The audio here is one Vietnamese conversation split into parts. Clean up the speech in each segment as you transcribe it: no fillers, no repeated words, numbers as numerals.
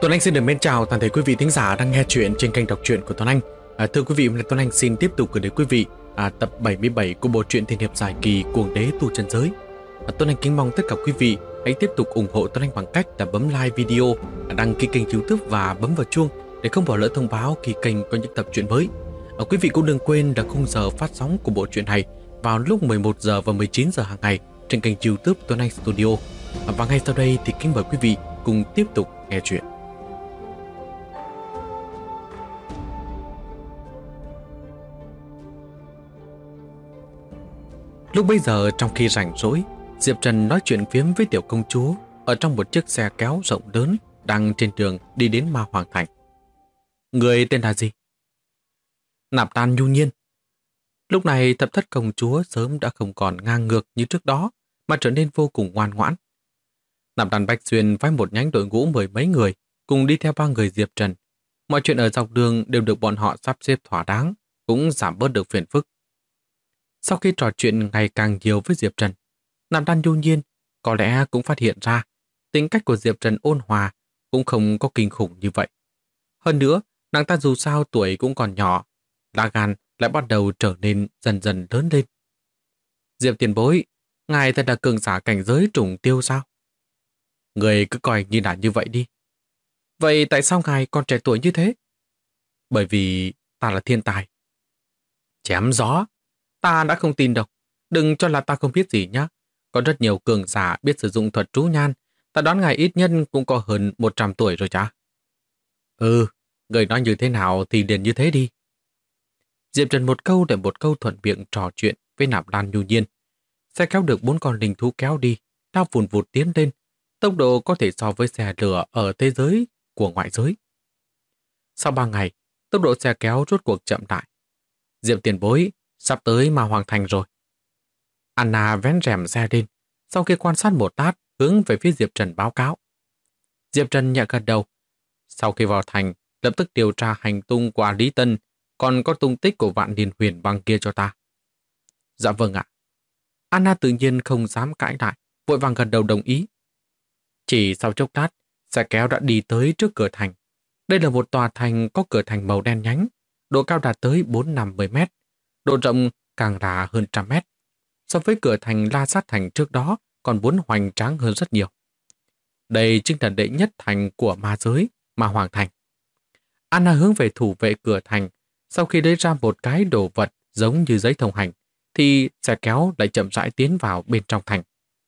Tuấn Anh xin được mến chào toàn thể quý vị thính giả đang nghe chuyện trên kênh đọc truyện của Tuấn Anh. Thưa quý vị, hôm nay Tuấn Anh xin tiếp tục gửi đến quý vị tập 77 của bộ truyện tiên hiệp dài kỳ Cuồng Đế Tu Chân Giới. Tuấn Anh kính mong tất cả quý vị hãy tiếp tục ủng hộ Tuấn Anh bằng cách là bấm like video, đăng ký kênh YouTube và bấm vào chuông để không bỏ lỡ thông báo khi kênh có những tập truyện mới. Quý vị cũng đừng quên là khung giờ phát sóng của bộ truyện này vào lúc 11 giờ và 19 giờ hàng ngày trên kênh YouTube Tuấn Anh Studio. Và ngay sau đây thì kính mời quý vị cùng tiếp tục nghe chuyện. Lúc bấy giờ trong khi rảnh rỗi, Diệp Trần nói chuyện phiếm với tiểu công chúa ở trong một chiếc xe kéo rộng lớn đang trên đường đi đến Ma Hoàng Thành. Người tên là gì? Nạp Lan Nhu Nhiên. Lúc này thập thất công chúa sớm đã không còn ngang ngược như trước đó mà trở nên vô cùng ngoan ngoãn. Nạp Lan Bạch Xuyên phái một nhánh đội ngũ 10 mấy người cùng đi theo ba người Diệp Trần. Mọi chuyện ở dọc đường đều được bọn họ sắp xếp thỏa đáng, cũng giảm bớt được phiền phức. Sau khi trò chuyện ngày càng nhiều với Diệp Trần, Nạp Lan Nhu Nhiên có lẽ cũng phát hiện ra tính cách của Diệp Trần ôn hòa cũng không có kinh khủng như vậy. Hơn nữa, nàng ta dù sao tuổi cũng còn nhỏ, lá gan lại bắt đầu trở nên dần dần lớn lên. Diệp tiền bối, ngài thật là cường giả cảnh giới trùng tiêu sao? Người cứ coi như là như vậy đi. Vậy tại sao ngài còn trẻ tuổi như thế? Bởi vì ta là thiên tài. Chém gió. Ta đã không tin đâu. Đừng cho là ta không biết gì nhá. Có rất nhiều cường giả biết sử dụng thuật trú nhan. Ta đoán ngài ít nhất cũng có hơn 100 tuổi rồi chả? Người nói như thế nào thì liền như thế đi. Diệp Trần một câu để một câu thuận miệng trò chuyện với Nạp Lan Nhu Nhiên. Xe kéo được 4 con linh thú kéo đi, lao vùn vụt tiến lên. Tốc độ có thể so với xe lửa ở thế giới của ngoại giới. Sau 3 ngày, tốc độ xe kéo rốt cuộc chậm lại. Diệp tiền bối, sắp tới Ma Hoàng Thành rồi. Anna vén rèm xe lên, sau khi quan sát một lát, hướng về phía Diệp Trần báo cáo. Diệp Trần nhẹ gật đầu. Sau khi vào thành, lập tức điều tra hành tung của Lý Tân, còn có tung tích của Vạn Niên Huyền Băng kia cho ta. Dạ vâng ạ. Anna tự nhiên không dám cãi lại, vội vàng gật đầu đồng ý. Chỉ sau chốc lát, xe kéo đã đi tới trước cửa thành. Đây là một tòa thành có cửa thành màu đen nhánh, độ cao đạt tới 450 mét, độ rộng càng là hơn 100 mét. So với cửa thành La Sát Thành trước đó còn muốn hoành tráng hơn rất nhiều. Đây chính là đệ nhất thành của ma giới, Ma Hoàng Thành. Anna hướng về thủ vệ cửa thành, sau khi lấy ra một cái đồ vật giống như giấy thông hành, thì xe kéo lại chậm rãi tiến vào bên trong thành.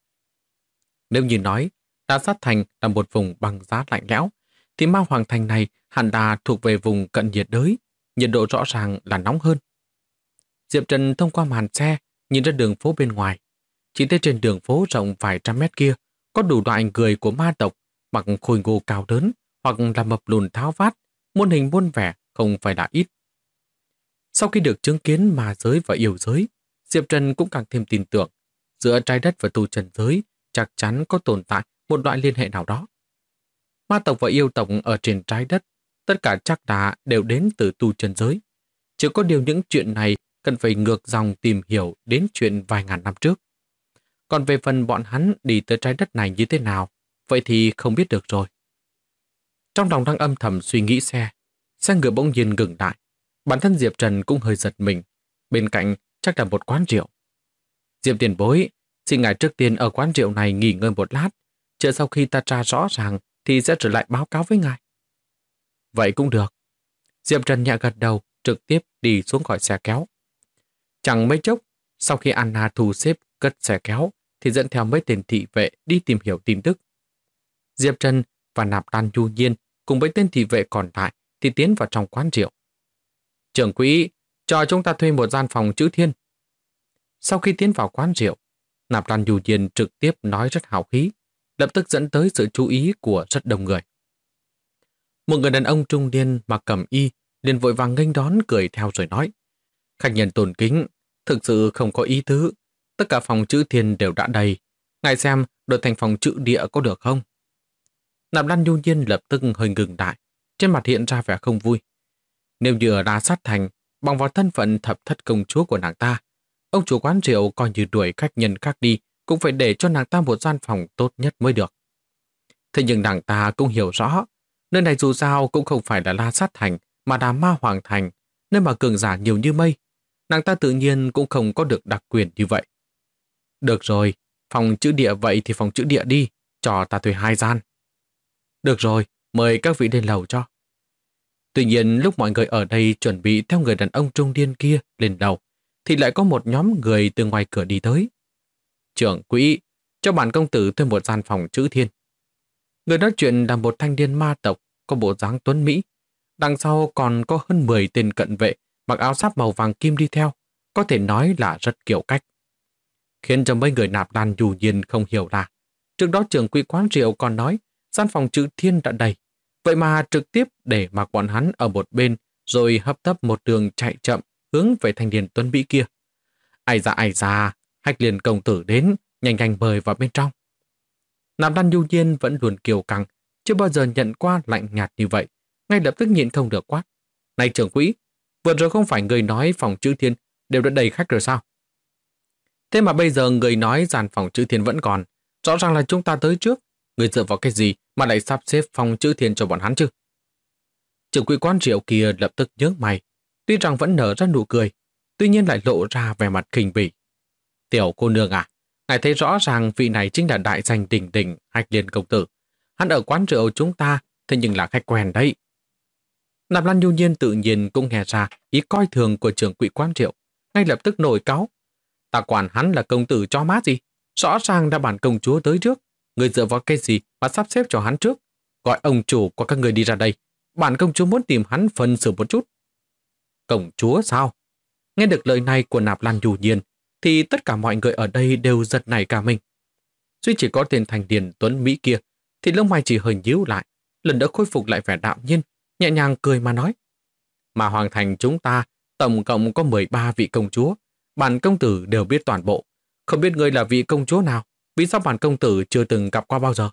Nếu như nói La Sát Thành là một vùng băng giá lạnh lẽo, thì Ma Hoàng Thành này hẳn là thuộc về vùng cận nhiệt đới, nhiệt độ rõ ràng là nóng hơn. Diệp Trần thông qua màn xe nhìn ra đường phố bên ngoài. Chỉ thấy trên đường phố rộng vài trăm mét kia có đủ loại người của ma tộc, mặc khôi ngô cao lớn hoặc là mập lùn tháo vát, muôn hình muôn vẻ không phải là ít. Sau khi được chứng kiến ma giới và yêu giới, Diệp Trần cũng càng thêm tin tưởng giữa trái đất và tu chân giới chắc chắn có tồn tại một loại liên hệ nào đó. Ma tộc và yêu tộc ở trên trái đất tất cả chắc đã đều đến từ tu chân giới. Chỉ có điều những chuyện này cần phải ngược dòng tìm hiểu đến chuyện vài ngàn năm trước. Còn về phần bọn hắn đi tới trái đất này như thế nào, vậy thì không biết được rồi. Trong lòng đang âm thầm suy nghĩ xe ngựa bỗng nhiên ngừng lại. Bản thân Diệp Trần cũng hơi giật mình. Bên cạnh chắc là một quán rượu. Diệp tiền bối, xin ngài trước tiên ở quán rượu này nghỉ ngơi một lát. Chờ sau khi ta tra rõ ràng thì sẽ trở lại báo cáo với ngài. Vậy cũng được. Diệp Trần nhẹ gật đầu, trực tiếp đi xuống khỏi xe kéo. Chẳng mấy chốc, sau khi Anna thu xếp cất xe kéo, thì dẫn theo mấy tên thị vệ đi tìm hiểu tin tức. Diệp Trần và Nạp Lan Nhu Nhiên cùng với tên thị vệ còn lại thì tiến vào trong quán rượu. Trưởng quỹ, cho chúng ta thuê một gian phòng chữ thiên. Sau khi tiến vào quán rượu, Nạp Lan Nhu Nhiên trực tiếp nói rất hào khí, lập tức dẫn tới sự chú ý của rất đông người. Một người đàn ông trung niên mặc cẩm y liền vội vàng nghênh đón cười theo rồi nói: Khách nhân tôn kính, thực sự không có ý tứ, tất cả phòng chữ thiên đều đã đầy, ngài xem đổi thành phòng chữ địa có được không? Nạp Lan Nhu Nhiên lập tức hơi ngừng lại, trên mặt hiện ra vẻ không vui. Nếu như ở La Sát Thành, bằng vào thân phận thập thất công chúa của nàng ta, ông chủ quán rượu coi như đuổi khách nhân khác đi, cũng phải để cho nàng ta một gian phòng tốt nhất mới được. Thế nhưng nàng ta cũng hiểu rõ, Nơi này dù sao cũng không phải là La Sát Thành, mà là Ma Hoàng Thành, nơi mà cường giả nhiều như mây. Nàng ta tự nhiên cũng không có được đặc quyền như vậy. Được rồi, phòng chữ địa vậy thì phòng chữ địa đi, cho ta thuê 2 gian. Được rồi, mời các vị lên lầu cho. Tuy nhiên lúc mọi người ở đây chuẩn bị theo người đàn ông trung niên kia lên lầu, thì lại có một nhóm người từ ngoài cửa đi tới. Trưởng quỹ, cho bản công tử thuê một gian phòng chữ thiên. Người nói chuyện là một thanh niên ma tộc có bộ dáng tuấn Mỹ. Đằng sau còn có hơn 10 tên cận vệ mặc áo giáp màu vàng kim đi theo, có thể nói là rất kiểu cách. Khiến cho mấy người nạp lan dù nhiên không hiểu là trước đó trưởng quỹ quán rượu còn nói gian phòng chữ thiên đã đầy. Vậy mà trực tiếp để mặc bọn hắn ở một bên rồi hấp tấp một đường chạy chậm hướng về thanh niên tuấn Mỹ kia. Ai da, Hách Liên công tử đến, nhanh nhanh mời vào bên trong. Nạp Lan Nhu Nhiên vẫn luôn kiêu căng, chưa bao giờ nhận qua lạnh nhạt như vậy, ngay lập tức nhịn không được quát. Này trưởng quỹ, vừa rồi không phải người nói phòng chữ thiên đều đã đầy khách rồi sao? Thế mà bây giờ người nói gian phòng chữ thiên vẫn còn, rõ ràng là chúng ta tới trước. Người dựa vào cái gì mà lại sắp xếp phòng chữ thiên cho bọn hắn chứ? Trưởng quỹ quán rượu kia lập tức nhướng mày, tuy rằng vẫn nở ra nụ cười, tuy nhiên lại lộ ra vẻ mặt khinh bỉ. Tiểu cô nương à, ngài thấy rõ ràng vị này chính là đại danh đỉnh đỉnh Hách Liên công tử. Hắn ở quán rượu chúng ta, thế nhưng là khách quen đấy. Nạp Lan Nhu Nhiên tự nhiên cũng nghe ra ý coi thường của trưởng quỹ quán rượu, ngay lập tức nổi cáu. Ta quản hắn là công tử cho má gì? Rõ ràng đã bản công chúa tới trước. Người dựa vào cái gì mà sắp xếp cho hắn trước? Gọi ông chủ của các người đi ra đây. Bản công chúa muốn tìm hắn phân xử một chút. Công chúa sao? Nghe được lời này của Nạp Lan Nhu Nhiên, thì tất cả mọi người ở đây đều giật nảy cả mình. Duy chỉ có tên thành điền tuấn Mỹ kia, thì lông mày chỉ hơi nhíu lại, lần nữa khôi phục lại vẻ đạm nhiên, nhẹ nhàng cười mà nói. Mà Hoàng Thành chúng ta, tổng cộng có 13 vị công chúa, bản công tử đều biết toàn bộ. Không biết người là vị công chúa nào, vì sao bản công tử chưa từng gặp qua bao giờ?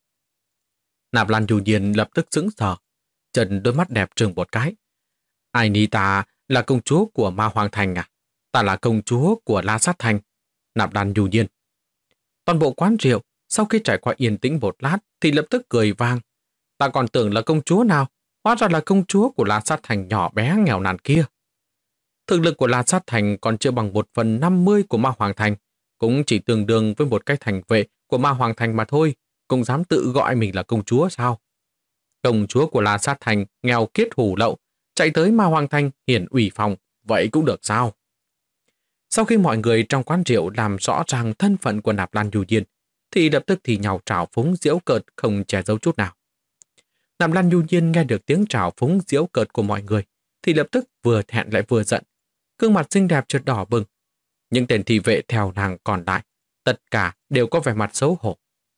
Nạp Lan Nhu Nhiên lập tức sững sờ, trần đôi mắt đẹp trừng một cái. Ai ni ta là công chúa của Ma Hoàng Thành à? Ta là công chúa của La Sát Thành. Nạp Lan Nhu Nhiên. Toàn bộ quán rượu sau khi trải qua yên tĩnh một lát thì lập tức cười vang. Ta còn tưởng là công chúa nào, hóa ra là công chúa của La Sát Thành nhỏ bé nghèo nàn kia. Thực lực của La Sát Thành còn chưa bằng 1/50 của Ma Hoàng Thành, cũng chỉ tương đương với một cái thành vệ của Ma Hoàng Thành mà thôi, cũng dám tự gọi mình là công chúa sao? Công chúa của La Sát Thành nghèo kiết hủ lậu, chạy tới Ma Hoàng Thành hiển ủy phòng, vậy cũng được sao? Sau khi mọi người trong quán rượu làm rõ ràng thân phận của Nạp Lan Nhu Nhiên, thì lập tức thì nhào trào phúng giễu cợt không che giấu chút nào. Nạp Lan Nhu Nhiên nghe được tiếng trào phúng giễu cợt của mọi người, thì lập tức vừa thẹn lại vừa giận, gương mặt xinh đẹp chợt đỏ bừng. Những tên thị vệ theo nàng còn lại, tất cả đều có vẻ mặt xấu hổ.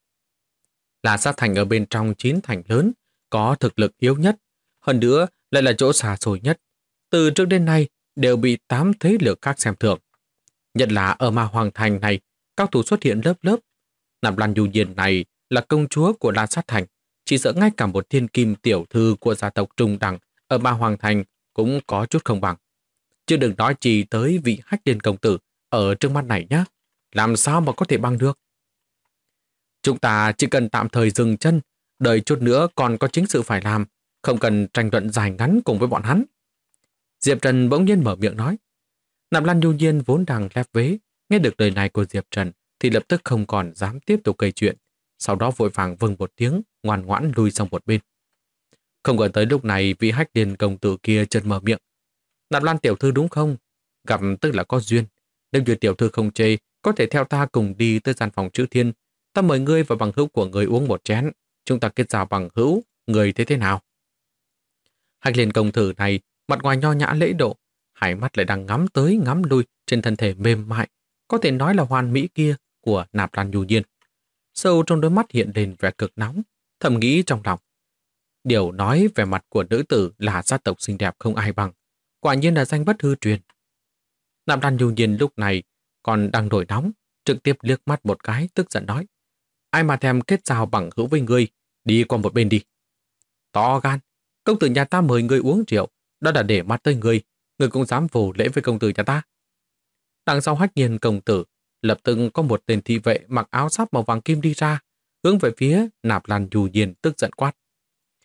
La Sát Thành ở bên trong 9 thành lớn, có thực lực yếu nhất, hơn nữa lại là chỗ xa xôi nhất. Từ trước đến nay đều bị 8 thế lực khác xem thường. Nhất là ở Ma Hoàng Thành này, cao thủ xuất hiện lớp lớp. Nạp Lan Nhu Nhiên này là công chúa của La Sát Thành, chỉ sợ ngay cả một thiên kim tiểu thư của gia tộc Trung Đẳng ở Ma Hoàng Thành cũng có chút không bằng. Chứ đừng nói chỉ tới vị Hách Liên công tử ở trước mắt này nhé. Làm sao mà có thể bằng được? Chúng ta chỉ cần tạm thời dừng chân, đợi chút nữa còn có chính sự phải làm, không cần tranh luận dài ngắn cùng với bọn hắn. Diệp Trần bỗng nhiên mở miệng nói. Nạp Lan Nhu Nhiên vốn đang lép vế, nghe được lời này của Diệp Trần thì lập tức không còn dám tiếp tục gây chuyện, sau đó vội vàng vâng một tiếng, ngoan ngoãn lui sang một bên. Không ngờ tới lúc này vị Hách Liên công tử kia chợt mở miệng. Nạp Lan tiểu thư đúng không? Gặp tức là có duyên. Nếu như tiểu thư không chê, có thể theo ta cùng đi tới gian phòng chữ thiên. Ta mời ngươi và bằng hữu của ngươi uống một chén. Chúng ta kết giao bằng hữu, người thấy thế nào? Hách Liên công tử này, mặt ngoài nho nhã lễ độ, hai mắt lại đang ngắm tới ngắm lui trên thân thể mềm mại, có thể nói là hoàn mỹ kia của Nạp Lan Nhu Nhiên. Sâu trong đôi mắt hiện lên vẻ cực nóng, thầm nghĩ trong lòng. Điều nói về mặt của nữ tử là gia tộc xinh đẹp không ai bằng, quả nhiên là danh bất hư truyền. Nạp Lan Nhu Nhiên lúc này còn đang nổi nóng, trực tiếp liếc mắt một cái tức giận nói. Ai mà thèm kết giao bằng hữu với ngươi, đi qua một bên đi. To gan, công tử nhà ta mời ngươi uống rượu, đó là để mắt tới ngươi cũng dám vô lễ với công tử nhà ta. Đằng sau Hách Nhiên công tử, lập tức có một tên thị vệ mặc áo giáp màu vàng kim đi ra, hướng về phía Nạp Lan Nhu Nhiên tức giận quát.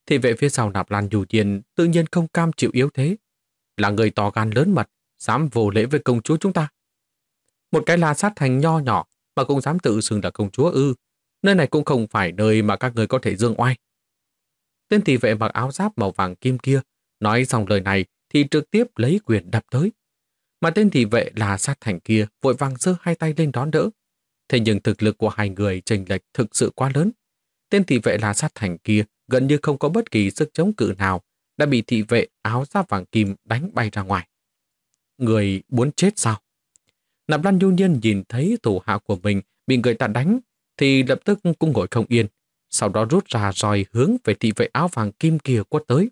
Thị vệ phía sau Nạp Lan Dù Diên tự nhiên không cam chịu yếu thế. Là người to gan lớn mật, dám vô lễ với công chúa chúng ta. Một cái La Sát Thành nho nhỏ mà cũng dám tự xưng là công chúa ư? Nơi này cũng không phải nơi mà các người có thể dương oai. Tên thị vệ mặc áo giáp màu vàng kim kia nói xong lời này thì trực tiếp lấy quyền đập tới. Mà tên thị vệ La Sát Thành kia vội vàng giơ hai tay lên đón đỡ. Thế nhưng thực lực của hai người chênh lệch thực sự quá lớn. Tên thị vệ La Sát Thành kia gần như không có bất kỳ sức chống cự nào, đã bị thị vệ áo giáp vàng kim đánh bay ra ngoài. Người muốn chết sao? Nạp Lan Nhu Nhiên nhìn thấy thủ hạ của mình bị người ta đánh thì lập tức cũng ngồi không yên, sau đó rút ra roi hướng về thị vệ áo vàng kim kia quất tới.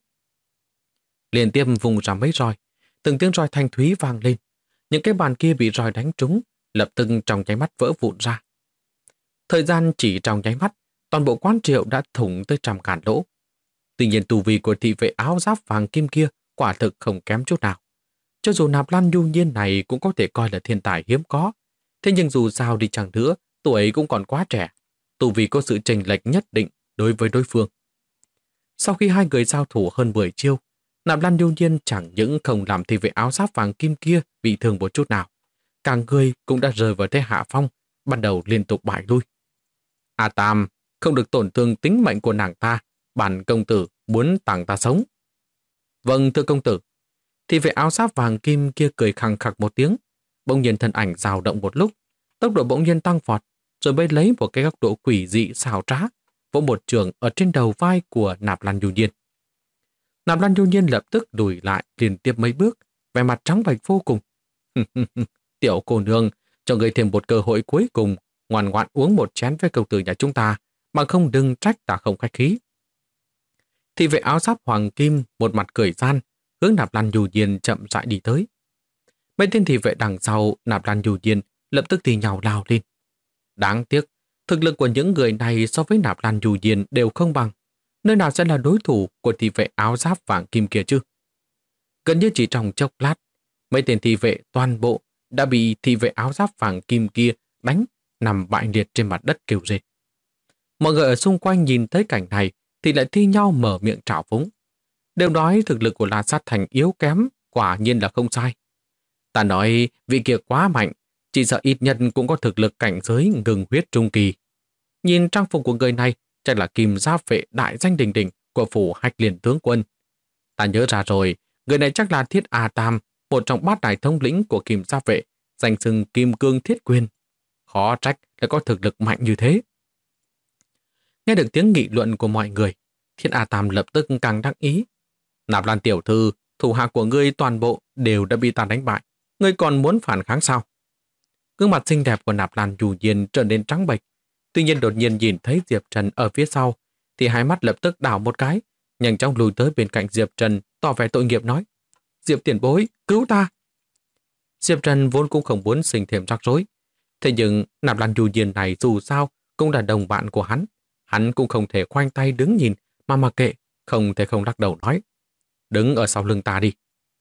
Liên tiếp vùng ra mấy roi, từng tiếng roi thanh thúy vang lên. Những cái bàn kia bị roi đánh trúng, lập tức trong nháy mắt vỡ vụn ra. Thời gian chỉ trong nháy mắt, toàn bộ quán rượu đã thủng tới trăm ngàn lỗ. Tuy nhiên tù vi của thị vệ áo giáp vàng kim kia quả thực không kém chút nào. Cho dù Nạp Lan Nhu Nhiên này cũng có thể coi là thiên tài hiếm có, thế nhưng dù sao đi chăng nữa, tuổi cũng còn quá trẻ, tù vi có sự chênh lệch nhất định đối với đối phương. Sau khi hai người giao thủ hơn 10 chiêu, Nạp Lan Nhu Nhiên chẳng những không làm thị vệ áo giáp vàng kim kia bị thương một chút nào, cả người cũng đã rơi vào thế hạ phong, bắt đầu liên tục bại lui. A Tam, không được tổn thương tính mệnh của nàng ta, bản công tử muốn tặng ta sống. Vâng, thưa công tử. Thị vệ áo giáp vàng kim kia cười khằng khặc một tiếng, bỗng nhiên thân ảnh dao động một lúc, tốc độ bỗng nhiên tăng vọt, rồi mới lấy một cái góc độ quỷ dị xảo trá, vỗ một trường ở trên đầu vai của Nạp Lan Nhu Nhiên. Nạp Lan Nhu Nhiên lập tức lùi lại liên tiếp mấy bước, vẻ mặt trắng bệch vô cùng. Tiểu cô nương, cho người thêm một cơ hội cuối cùng, ngoan ngoãn uống một chén với công tử nhà chúng ta, mà không đừng trách ta không khách khí. Thị vệ áo giáp hoàng kim một mặt cười gian, hướng Nạp Lan Nhu Nhiên chậm rãi đi tới. Mấy tên thị vệ đằng sau Nạp Lan Nhu Nhiên lập tức thì nhào lao lên. Đáng tiếc, thực lực của những người này so với Nạp Lan Nhu Nhiên đều không bằng. Nơi nào sẽ là đối thủ của thị vệ áo giáp vàng kim kia chứ? Gần như chỉ trong chốc lát, mấy tên thị vệ toàn bộ đã bị thị vệ áo giáp vàng kim kia đánh, nằm bại liệt trên mặt đất kêu rên. Mọi người ở xung quanh nhìn thấy cảnh này thì lại thi nhau mở miệng trào phúng. Đều nói thực lực của La Sát Thành yếu kém, quả nhiên là không sai. Ta nói vị kia quá mạnh, chỉ sợ ít nhất cũng có thực lực cảnh giới ngừng huyết trung kỳ. Nhìn trang phục của người này chắc là Kim Giáp vệ đại danh đình đình của phủ Hạch Liên tướng quân. Ta nhớ ra rồi, người này chắc là Thiết A Tam, một trong bát đại thống lĩnh của Kim Giáp vệ, danh xưng Kim Cương Thiết Quyền. Khó trách lại có thực lực mạnh như thế. Nghe được tiếng nghị luận của mọi người, Thiết A Tam lập tức càng đắc ý. Nạp Lan tiểu thư, thủ hạ của ngươi toàn bộ đều đã bị ta đánh bại. Ngươi còn muốn phản kháng sao? Gương mặt xinh đẹp của Nạp Lan Nhu Nhiên trở nên trắng bệch. Tuy nhiên đột nhiên nhìn thấy Diệp Trần ở phía sau, thì hai mắt lập tức đảo một cái, nhanh chóng lùi tới bên cạnh Diệp Trần, tỏ vẻ tội nghiệp nói: Diệp tiền bối, cứu ta! Diệp Trần vốn cũng không muốn sinh thêm rắc rối. Thế nhưng Nạp Lan Nhu Nhiên này dù sao cũng là đồng bạn của hắn cũng không thể khoanh tay đứng nhìn mà mặc kệ, không thể không lắc đầu nói: Đứng ở sau lưng ta đi.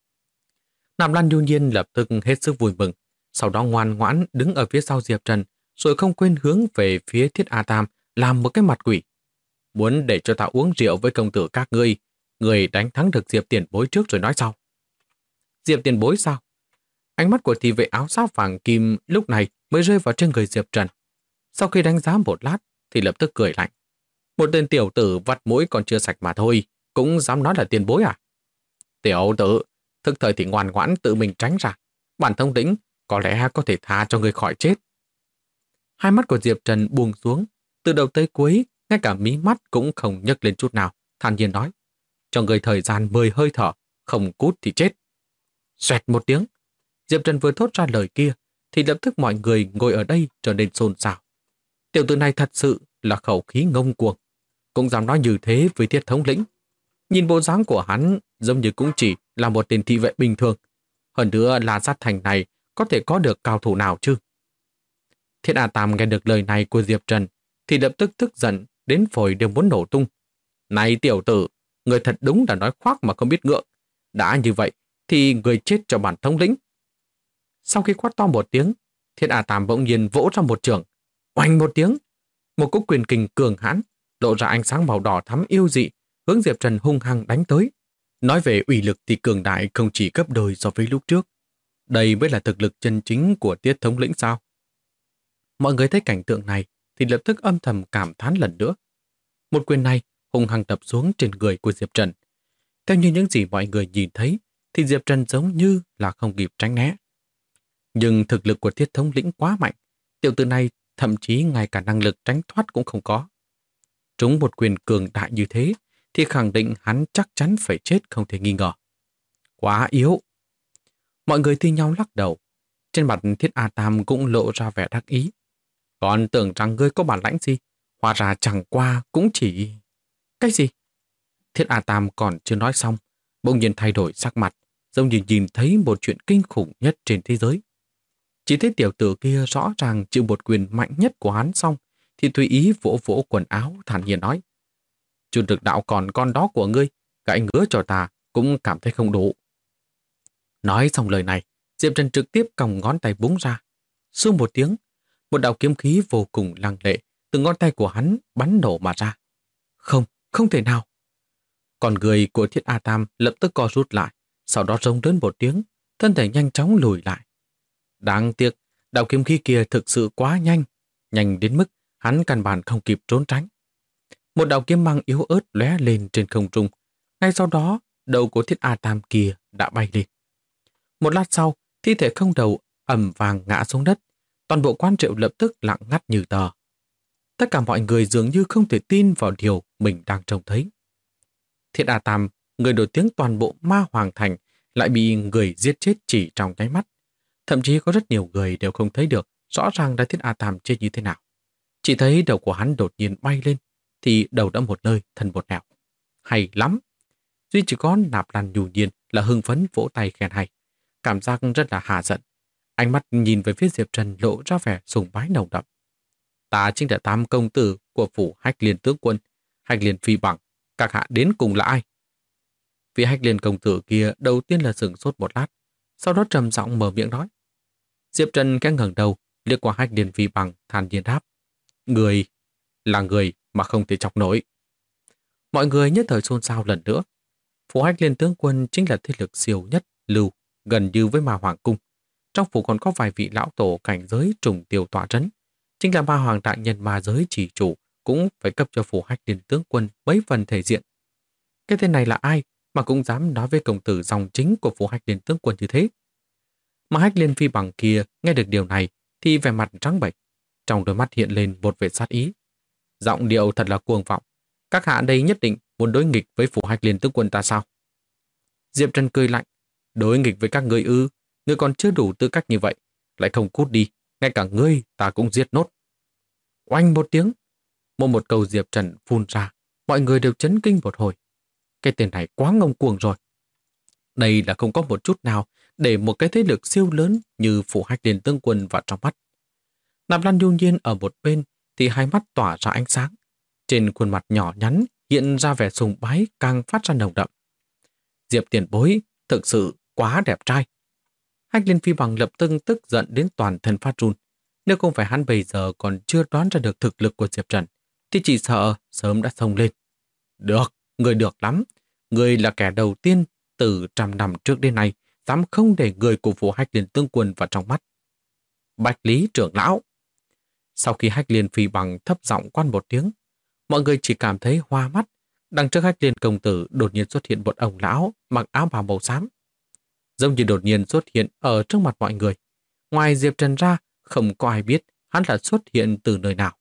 Nạp Lan Nhu Nhiên lập tức hết sức vui mừng, sau đó ngoan ngoãn đứng ở phía sau Diệp Trần, rồi không quên hướng về phía Thiết A Tam làm một cái mặt quỷ. Muốn để cho ta uống rượu với công tử các ngươi, người đánh thắng được Diệp tiền bối trước rồi nói sau. Diệp tiền bối sao? Ánh mắt của thị vệ áo giáp vàng kim lúc này mới rơi vào trên người Diệp Trần. Sau khi đánh giá một lát thì lập tức cười lạnh. Một tên tiểu tử vắt mũi còn chưa sạch mà thôi, cũng dám nói là tiền bối à? Tiểu tử, thức thời thì ngoan ngoãn tự mình tránh ra. Bản thống lĩnh có lẽ có thể tha cho người khỏi chết. Hai mắt của Diệp Trần buông xuống, từ đầu tới cuối, ngay cả mí mắt cũng không nhấc lên chút nào, thản nhiên nói: Cho người thời gian 10 hơi thở, không cút thì chết. Xoẹt một tiếng, Diệp Trần vừa thốt ra lời kia, thì lập tức mọi người ngồi ở đây trở nên xôn xao. Tiểu tử này thật sự là khẩu khí ngông cuồng, cũng dám nói như thế với Thiết thống lĩnh. Nhìn bộ dáng của hắn giống như cũng chỉ là một tên thị vệ bình thường. Hơn nữa là Sát Thành này có thể có được cao thủ nào chứ? Thiết A Tam nghe được lời này của Diệp Trần thì lập tức tức giận đến phổi đều muốn nổ tung. Này tiểu tử, người thật đúng là nói khoác mà không biết ngượng. Đã như vậy thì người chết cho bản thống lĩnh. Sau khi quát to một tiếng, Thiết A Tam bỗng nhiên vỗ ra một trường. Oanh một tiếng, một cú quyền kình cường hãn lộ ra ánh sáng màu đỏ thắm yêu dị, hướng Diệp Trần hung hăng đánh tới. Nói về uy lực thì cường đại không chỉ gấp đôi so với lúc trước. Đây mới là thực lực chân chính của Tiết thống lĩnh sao? Mọi người thấy cảnh tượng này thì lập tức âm thầm cảm thán lần nữa. Một quyền này hung hăng đập xuống trên người của Diệp Trần. Theo như những gì mọi người nhìn thấy thì Diệp Trần giống như là không kịp tránh né. Nhưng thực lực của Tiết thống lĩnh quá mạnh, tiểu tử này thậm chí ngay cả năng lực tránh thoát cũng không có. Trúng một quyền cường đại như thế thì khẳng định hắn chắc chắn phải chết không thể nghi ngờ. Quá yếu. Mọi người thi nhau lắc đầu. Trên mặt Thiết A Tam cũng lộ ra vẻ đắc ý. Còn tưởng rằng ngươi có bản lãnh gì, hóa ra chẳng qua cũng chỉ... Cái gì? Thiết A Tam còn chưa nói xong, bỗng nhiên thay đổi sắc mặt, giống như nhìn thấy một chuyện kinh khủng nhất trên thế giới. Chỉ thấy tiểu tử kia rõ ràng chịu một quyền mạnh nhất của hắn xong, thì tùy ý vỗ vỗ quần áo thản nhiên nói. Chu Dực đạo còn con đó của ngươi, gãy ngứa cho ta cũng cảm thấy không đủ. Nói xong lời này, Diệp Trần trực tiếp còng ngón tay búng ra. Xương một tiếng, một đạo kiếm khí vô cùng lăng lệ từ ngón tay của hắn bắn nổ mà ra. Không, không thể nào. Còn người của Thiết A Tam lập tức co rút lại, sau đó rống lớn một tiếng, thân thể nhanh chóng lùi lại. Đáng tiếc, đạo kiếm khí kia thực sự quá nhanh, nhanh đến mức hắn căn bản không kịp trốn tránh. Một đạo kiếm mang yếu ớt lóe lên trên không trung. Ngay sau đó, đầu của Thiết A Tam kia đã bay lên. Một lát sau, thi thể không đầu ầm vàng ngã xuống đất. Toàn bộ quán rượu lập tức lặng ngắt như tờ. Tất cả mọi người dường như không thể tin vào điều mình đang trông thấy. Thiết A Tam, người nổi tiếng toàn bộ Ma Hoàng Thành, lại bị người giết chết chỉ trong nháy mắt. Thậm chí có rất nhiều người đều không thấy được rõ ràng là Thiết A Tam chết như thế nào. Chỉ thấy đầu của hắn đột nhiên bay lên, thì đầu đã một nơi thân một nẻo. Hay lắm! Duy chỉ có Nạp Lan Nhu Nhiên là hưng phấn vỗ tay khen hay. Cảm giác rất là hạ giận. Ánh mắt nhìn về phía Diệp Trần lộ ra vẻ sùng bái nồng đậm. Ta chính là Tam công tử của phủ Hách Liên tướng quân, Hách Liên phi bằng. Các hạ đến cùng là ai? Vị Hách Liên công tử kia đầu tiên là sửng sốt một lát, sau đó trầm giọng mở miệng nói. Diệp Trần cái ngẩng đầu, liếc qua Hách Liên phi bằng, thản nhiên đáp. Người là người mà không thể chọc nổi. Mọi người nhất thời xôn xao lần nữa. Phủ Hách Liên tướng quân chính là thế lực siêu nhất lưu, gần như với Ma Hoàng cung. Trong phủ còn có vài vị lão tổ cảnh giới trùng tiêu tọa trấn. Chính là Ma Hoàng đại nhân ma giới chỉ chủ cũng phải cấp cho phủ Hách Liên tướng quân mấy phần thể diện. Cái tên này là ai mà cũng dám nói với công tử dòng chính của phủ Hách Liên tướng quân như thế? Mà Hách Liên phi bằng kia nghe được điều này thì vẻ mặt trắng bệch, trong đôi mắt hiện lên một vẻ sát ý. Giọng điệu thật là cuồng vọng. Các hạ đây nhất định muốn đối nghịch với phủ Hách Liên tướng quân ta sao? Diệp Trần cười lạnh. Đối nghịch với các ngươi ư? Ngươi còn chưa đủ tư cách như vậy, lại không cút đi, ngay cả ngươi ta cũng giết nốt. Oanh một tiếng, một câu Diệp Trần phun ra, mọi người đều chấn kinh một hồi. Cái tên này quá ngông cuồng rồi. Đây là không có một chút nào để một cái thế lực siêu lớn như phủ Hách Liên tướng quân vào trong mắt. Nạp Lan Nhu Nhiên ở một bên thì hai mắt tỏa ra ánh sáng. Trên khuôn mặt nhỏ nhắn hiện ra vẻ sùng bái càng phát ra nồng đậm. Diệp tiền bối thực sự quá đẹp trai. Hách Liên phi bằng lập tức giận đến toàn thân phát run. Nếu không phải hắn bây giờ còn chưa đoán ra được thực lực của Diệp Trần, thì chỉ sợ sớm đã xông lên. Được, người được lắm. Người là kẻ đầu tiên từ trăm năm trước đến nay dám không để người của phủ Hách Liên tướng quân vào trong mắt. Bạch Lý trưởng lão. Sau khi Hách Liên phi bằng thấp giọng quan một tiếng, mọi người chỉ cảm thấy hoa mắt. Đằng trước Hách Liên công tử đột nhiên xuất hiện một ông lão mặc áo bào màu xám. Giống như đột nhiên xuất hiện ở trước mặt mọi người. Ngoài Diệp Trần ra, không có ai biết hắn là xuất hiện từ nơi nào.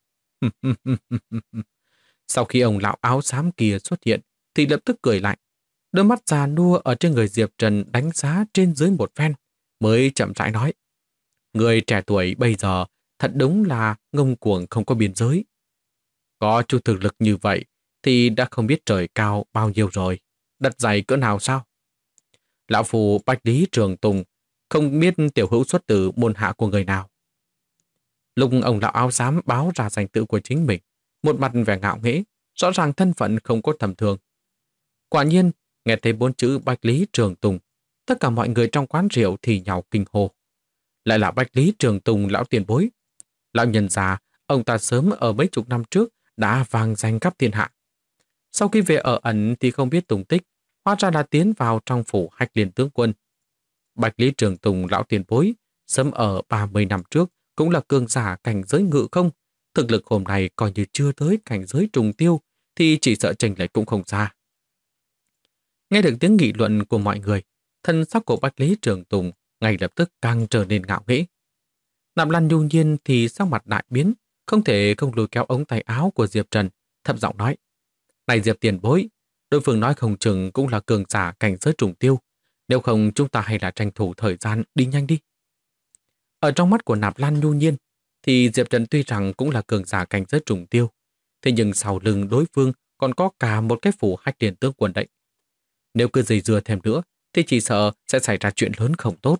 Sau khi ông lão áo xám kia xuất hiện, thì lập tức cười lạnh. Đôi mắt già nua ở trên người Diệp Trần đánh giá trên dưới một phen, mới chậm rãi nói. Người trẻ tuổi bây giờ thật đúng là ngông cuồng không có biên giới. Có chút thực lực như vậy, thì đã không biết trời cao bao nhiêu rồi, đất dày cỡ nào sao? Lão phù Bạch Lý Trường Tùng không biết tiểu hữu xuất từ môn hạ của người nào. Lúc ông lão áo xám báo ra danh tự của chính mình, một mặt vẻ ngạo nghễ, rõ ràng thân phận không có tầm thường. Quả nhiên, nghe thấy 4 chữ Bạch Lý Trường Tùng, tất cả mọi người trong quán rượu thì nhào kinh hô. Lại là Bạch Lý Trường Tùng lão tiền bối. Lão nhân già, ông ta sớm ở mấy chục năm trước đã vang danh khắp thiên hạ. Sau khi về ở ẩn thì không biết tung tích, hóa ra là tiến vào trong phủ Hách Liên tướng quân. Bạch Lý Trường Tùng lão tiền bối, sớm ở 30 năm trước cũng là cường giả cảnh giới ngự không. Thực lực hôm nay coi như chưa tới cảnh giới trùng tiêu thì chỉ sợ chênh lệch cũng không xa. Nghe được tiếng nghị luận của mọi người, thân sắc của Bạch Lý Trường Tùng ngay lập tức càng trở nên ngạo nghễ. Nạp Lan Nhu Nhiên thì sắc mặt đại biến, không thể không lùi kéo ống tay áo của Diệp Trần, thấp giọng nói: "Này Diệp tiền bối, đối phương nói không chừng cũng là cường giả cảnh giới trùng tiêu, nếu không chúng ta hay là tranh thủ thời gian đi nhanh đi." Ở trong mắt của Nạp Lan Nhu Nhiên thì Diệp Trần tuy rằng cũng là cường giả cảnh giới trùng tiêu, thế nhưng sau lưng đối phương còn có cả một cái phủ Hách Liên tướng quân đấy. Nếu cứ dây dưa thêm nữa thì chỉ sợ sẽ xảy ra chuyện lớn không tốt.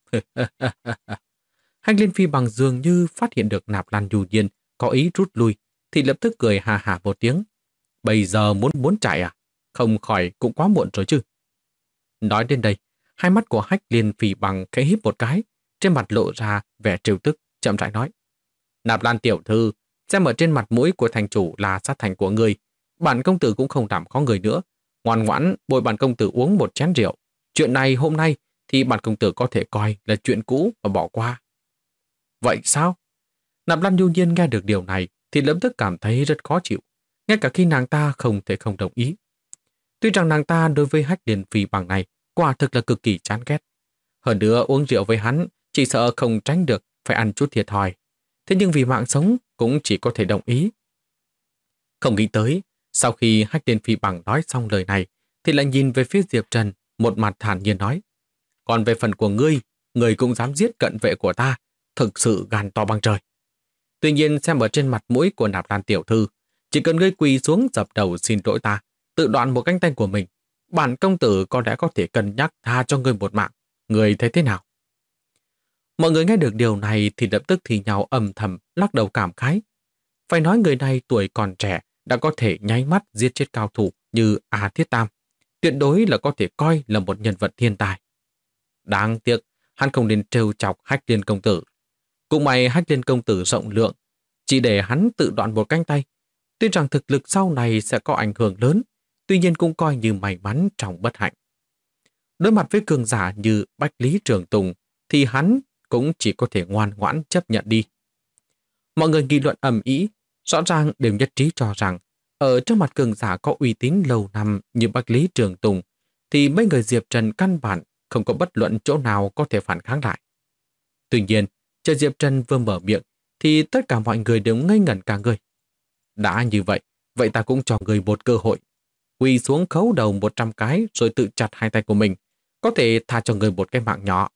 Hách Liên Phi Bằng dường như phát hiện được Nạp Lan Nhu Nhiên có ý rút lui thì lập tức cười hà hà một tiếng. Bây giờ muốn chạy à? Không khỏi cũng quá muộn rồi chứ. Nói đến đây, hai mắt của Hách Liên Phi Bằng khẽ híp một cái, trên mặt lộ ra vẻ trêu tức, chậm rãi nói: "Nạp Lan tiểu thư, xem ở trên mặt mũi của thành chủ là sát thành của người, bản công tử cũng không làm khó người nữa. Ngoan ngoãn bồi bản công tử uống một chén rượu. Chuyện này hôm nay thì bản công tử có thể coi là chuyện cũ và bỏ qua." Vậy sao? Nạp Lan Nhu Nhiên nghe được điều này thì lập tức cảm thấy rất khó chịu, ngay cả khi nàng ta không thể không đồng ý. Tuy rằng nàng ta đối với Hách Liên Phi Bằng này quả thực là cực kỳ chán ghét. Hơn nữa uống rượu với hắn chỉ sợ không tránh được phải ăn chút thiệt thòi. Thế nhưng vì mạng sống cũng chỉ có thể đồng ý. Không nghĩ tới, sau khi Hách Liên Phi Bằng nói xong lời này thì lại nhìn về phía Diệp Trần, một mặt thản nhiên nói: "Còn về phần của ngươi cũng dám giết cận vệ của ta, thực sự gan to bằng trời. Tuy nhiên xem ở trên mặt mũi của Nạp Lan tiểu thư, chỉ cần ngươi quỳ xuống dập đầu xin lỗi ta, tự đoạn một cánh tay của mình, bản công tử có lẽ có thể cân nhắc tha cho ngươi một mạng. Ngươi thấy thế nào?" Mọi người nghe được điều này thì lập tức thì nhau âm thầm lắc đầu cảm khái. Phải nói người này tuổi còn trẻ đã có thể nháy mắt giết chết cao thủ như A Thiết Tam, tuyệt đối là có thể coi là một nhân vật thiên tài. Đáng tiếc, hắn không nên trêu chọc Hách Liên công tử. Cũng may Hách Liên công tử rộng lượng, chỉ để hắn tự đoạn một cánh tay. Tuy rằng thực lực sau này sẽ có ảnh hưởng lớn, tuy nhiên cũng coi như may mắn trong bất hạnh. Đối mặt với cường giả như Bạch Lý Trường Tùng thì hắn cũng chỉ có thể ngoan ngoãn chấp nhận đi. Mọi người nghị luận ầm ĩ, rõ ràng đều nhất trí cho rằng ở trước mặt cường giả có uy tín lâu năm như Bạch Lý Trường Tùng thì mấy người Diệp Trần căn bản không có bất luận chỗ nào có thể phản kháng lại. Tuy nhiên, chờ Diệp Trần vừa mở miệng thì tất cả mọi người đều ngây ngẩn cả người. Đã như vậy, vậy ta cũng cho người một cơ hội. Quỳ xuống khấu đầu 100 cái rồi tự chặt hai tay của mình, có thể tha cho người một cái mạng nhỏ.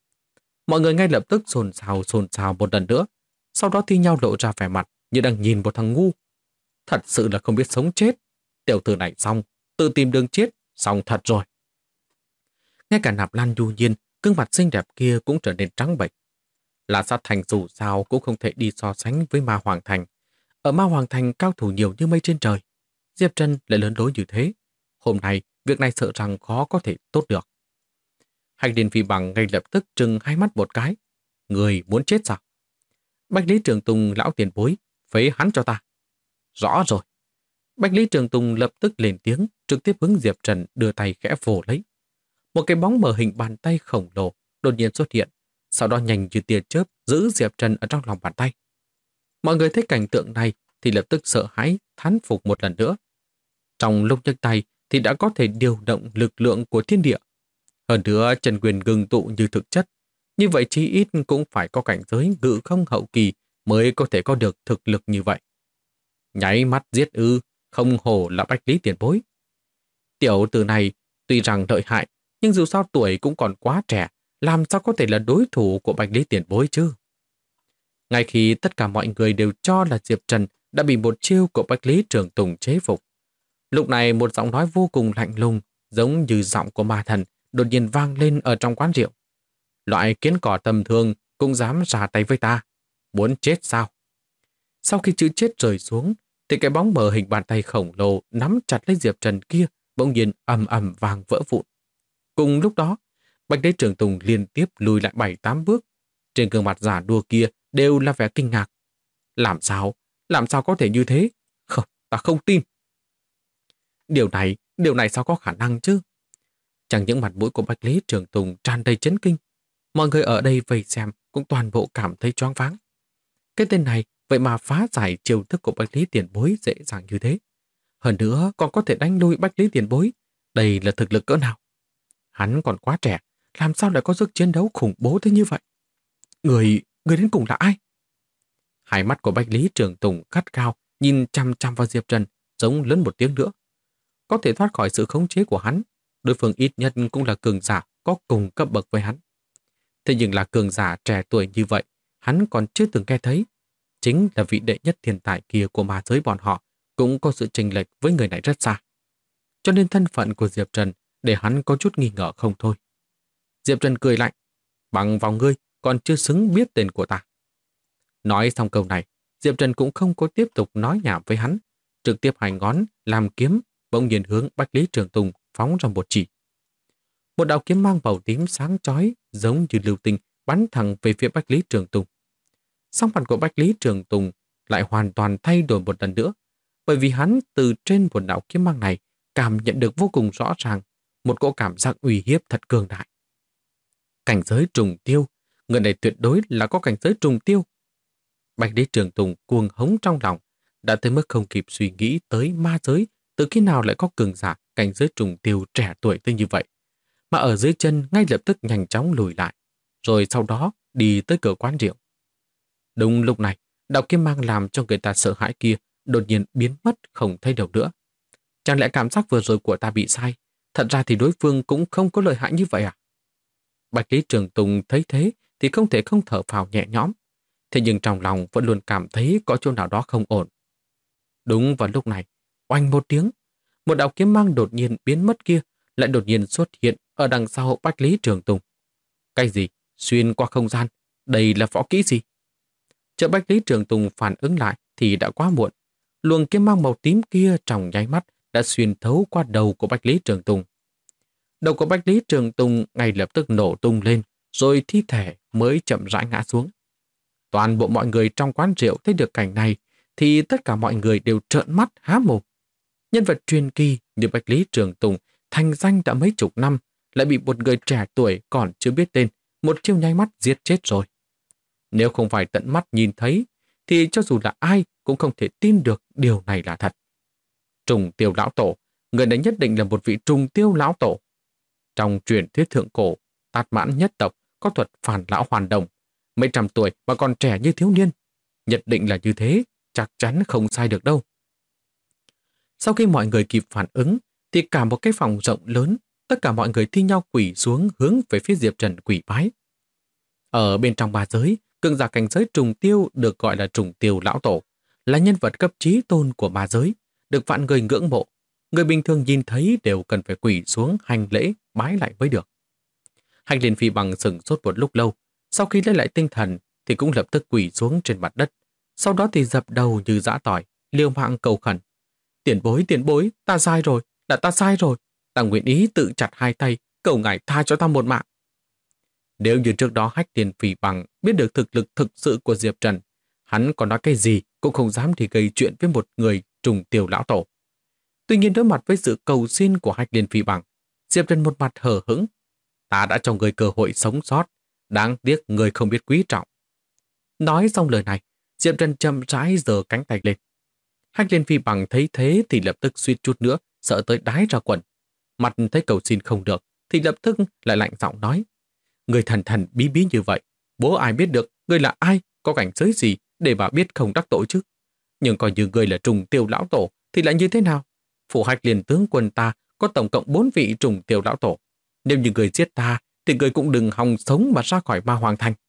Mọi người ngay lập tức xôn xao một lần nữa, sau đó thi nhau lộ ra vẻ mặt như đang nhìn một thằng ngu. Thật sự là không biết sống chết. Tiểu tử này xong, tự tìm đường chết, xong thật rồi. Ngay cả Nạp Lan Nhu Nhiên, gương mặt xinh đẹp kia cũng trở nên trắng bệch. Là Sát Thành dù sao cũng không thể đi so sánh với Ma Hoàng Thành. Ở Ma Hoàng Thành cao thủ nhiều như mây trên trời. Diệp Trần lại lớn lối như thế. Hôm nay, việc này sợ rằng khó có thể tốt được. Hách Liên Phi Bằng ngay lập tức trừng hai mắt một cái. Người muốn chết sao? Bạch Lý Trường Tùng lão tiền bối, phế hắn cho ta. Rõ rồi. Bạch Lý Trường Tùng lập tức lên tiếng, trực tiếp hướng Diệp Trần đưa tay khẽ vồ lấy. Một cái bóng mờ hình bàn tay khổng lồ đột nhiên xuất hiện, sau đó nhanh như tia chớp giữ Diệp Trần ở trong lòng bàn tay. Mọi người thấy cảnh tượng này thì lập tức sợ hãi, thán phục một lần nữa. Trong lúc nhấc tay thì đã có thể điều động lực lượng của thiên địa. Hơn nữa Trần Quyền ngưng tụ như thực chất, như vậy chí ít cũng phải có cảnh giới ngự không hậu kỳ mới có thể có được thực lực như vậy. Nháy mắt giết ư, không hổ là Bạch Lý tiền bối. Tiểu tử này tuy rằng lợi hại, nhưng dù sao tuổi cũng còn quá trẻ, làm sao có thể là đối thủ của Bạch Lý tiền bối chứ? Ngay khi tất cả mọi người đều cho là Diệp Trần đã bị một chiêu của Bạch Lý Trường Tùng chế phục, lúc này một giọng nói vô cùng lạnh lùng, giống như giọng của ma thần, đột nhiên vang lên ở trong quán rượu. Loại kiến cỏ tầm thường cũng dám ra tay với ta. Muốn chết sao? Sau khi chữ chết rơi xuống, thì cái bóng mờ hình bàn tay khổng lồ nắm chặt lấy Diệp Trần kia bỗng nhiên ầm ầm vang vỡ vụn. Cùng lúc đó, Bạch Lý Trường Tùng liên tiếp lùi lại 7-8 bước. Trên gương mặt giả đùa kia đều là vẻ kinh ngạc. Làm sao? Làm sao có thể như thế? Không, ta không tin. Điều này sao có khả năng chứ? Chẳng những mặt mũi của Bách Lý Trường Tùng tràn đầy chấn kinh, mọi người ở đây vây xem cũng toàn bộ cảm thấy choáng váng. Cái tên này vậy mà phá giải chiêu thức của Bách Lý Tiền Bối dễ dàng như thế. Hơn nữa còn có thể đánh lui Bách Lý Tiền Bối. Đây là thực lực cỡ nào? Hắn còn quá trẻ, làm sao lại có sức chiến đấu khủng bố thế như vậy? Người đến cùng là ai? Hai mắt của Bách Lý Trường Tùng gắt cao, nhìn chăm chăm vào Diệp Trần, giống lớn một tiếng nữa. Có thể thoát khỏi sự khống chế của hắn, đối phương ít nhất cũng là cường giả có cùng cấp bậc với hắn. Thế nhưng là cường giả trẻ tuổi như vậy, hắn còn chưa từng nghe thấy. Chính là vị đệ nhất thiên tài kia của ma giới bọn họ cũng có sự chênh lệch với người này rất xa. Cho nên thân phận của Diệp Trần để hắn có chút nghi ngờ không thôi. Diệp Trần cười lạnh, bằng vào ngươi còn chưa xứng biết tên của ta. Nói xong câu này, Diệp Trần cũng không có tiếp tục nói nhảm với hắn, trực tiếp hai ngón làm kiếm, bỗng nhiên hướng Bách Lý Trường Tùng phóng ra một chỉ. Một đạo kiếm mang màu tím sáng chói giống như lưu tinh bắn thẳng về phía Bách Lý Trường Tùng. Song mặt của Bách Lý Trường Tùng lại hoàn toàn thay đổi một lần nữa, bởi vì hắn từ trên một đạo kiếm mang này cảm nhận được vô cùng rõ ràng một cỗ cảm giác uy hiếp thật cường đại. Cảnh giới trùng tiêu, người này tuyệt đối là có cảnh giới trùng tiêu. Bạch Lý Trường Tùng cuồng hống trong lòng, đã tới mức không kịp suy nghĩ tới ma giới từ khi nào lại có cường giả cảnh giới trùng tiêu trẻ tuổi tới như vậy. Mà ở dưới chân ngay lập tức nhanh chóng lùi lại, rồi sau đó đi tới cửa quán rượu. Đúng lúc này, đạo kiếm mang làm cho người ta sợ hãi kia đột nhiên biến mất không thấy đâu nữa. Chẳng lẽ cảm giác vừa rồi của ta bị sai? Thật ra thì đối phương cũng không có lợi hại như vậy à? Bạch Lý Trường Tùng thấy thế thì không thể không thở phào nhẹ nhõm. Thế nhưng trong lòng vẫn luôn cảm thấy có chỗ nào đó không ổn. Đúng vào lúc này, oanh một tiếng, một đạo kiếm mang đột nhiên biến mất kia lại đột nhiên xuất hiện ở đằng sau Bạch Lý Trường Tùng. Cái gì? Xuyên qua không gian? Đây là võ kỹ gì? Chờ Bạch Lý Trường Tùng phản ứng lại thì đã quá muộn. Luồng kiếm mang màu tím kia trong nháy mắt đã xuyên thấu qua đầu của Bạch Lý Trường Tùng. Đầu của Bạch Lý Trường Tùng ngay lập tức nổ tung lên, rồi thi thể mới chậm rãi ngã xuống. Toàn bộ mọi người trong quán rượu thấy được cảnh này thì tất cả mọi người đều trợn mắt há mồm. Nhân vật truyền kỳ như Bạch Lý Trường Tùng thành danh đã mấy chục năm lại bị một người trẻ tuổi còn chưa biết tên một chiêu nháy mắt giết chết rồi. Nếu không phải tận mắt nhìn thấy thì cho dù là ai cũng không thể tin được điều này là thật. Trùng tiêu lão tổ, người này nhất định là một vị trùng tiêu lão tổ. Trong truyền thuyết thượng cổ, Tát Mãn nhất tộc có thuật phản lão hoàn đồng, mấy trăm tuổi mà còn trẻ như thiếu niên. Nhất định là như thế, chắc chắn không sai được đâu. Sau khi mọi người kịp phản ứng, thì cả một cái phòng rộng lớn, tất cả mọi người thi nhau quỳ xuống hướng về phía Diệp Trần quỳ bái. Ở bên trong ba giới, cường giả cảnh giới trùng tiêu được gọi là trùng tiêu lão tổ, là nhân vật cấp chí tôn của ba giới, được vạn người ngưỡng mộ. Người bình thường nhìn thấy đều cần phải quỳ xuống hành lễ, bái lại mới được. Hành Liên Phi Bằng sửng sốt một lúc lâu, sau khi lấy lại tinh thần thì cũng lập tức quỳ xuống trên mặt đất, sau đó thì dập đầu như giã tỏi, liều mạng cầu khẩn. Tiền bối, ta sai rồi, là ta sai rồi, ta nguyện ý tự chặt hai tay, cầu ngài tha cho ta một mạng. Nếu như trước đó Hách Liên Phi Bằng biết được thực lực thực sự của Diệp Trần, hắn còn nói cái gì cũng không dám thì gây chuyện với một người trùng tiêu lão tổ. Tuy nhiên đối mặt với sự cầu xin của Hách Liên Phi Bằng, Diệp Trần một mặt hờ hững. Ta đã cho người cơ hội sống sót, đáng tiếc người không biết quý trọng. Nói xong lời này, Diệp Trần chậm rãi giơ cánh tay lên. Hách Liên Phi Bằng thấy thế thì lập tức suýt chút nữa, sợ tới đái ra quần. Mặt thấy cầu xin không được, thì lập tức lại lạnh giọng nói. Người thần thần bí bí như vậy, bố ai biết được người là ai, có cảnh giới gì để bà biết không đắc tội chứ. Nhưng coi như người là trùng tiêu lão tổ thì lại như thế nào? Phủ Hách Liên tướng quân ta có tổng cộng 4 vị trùng tiêu lão tổ. Nếu như người giết ta thì người cũng đừng hòng sống mà ra khỏi Ma Hoàng Thành.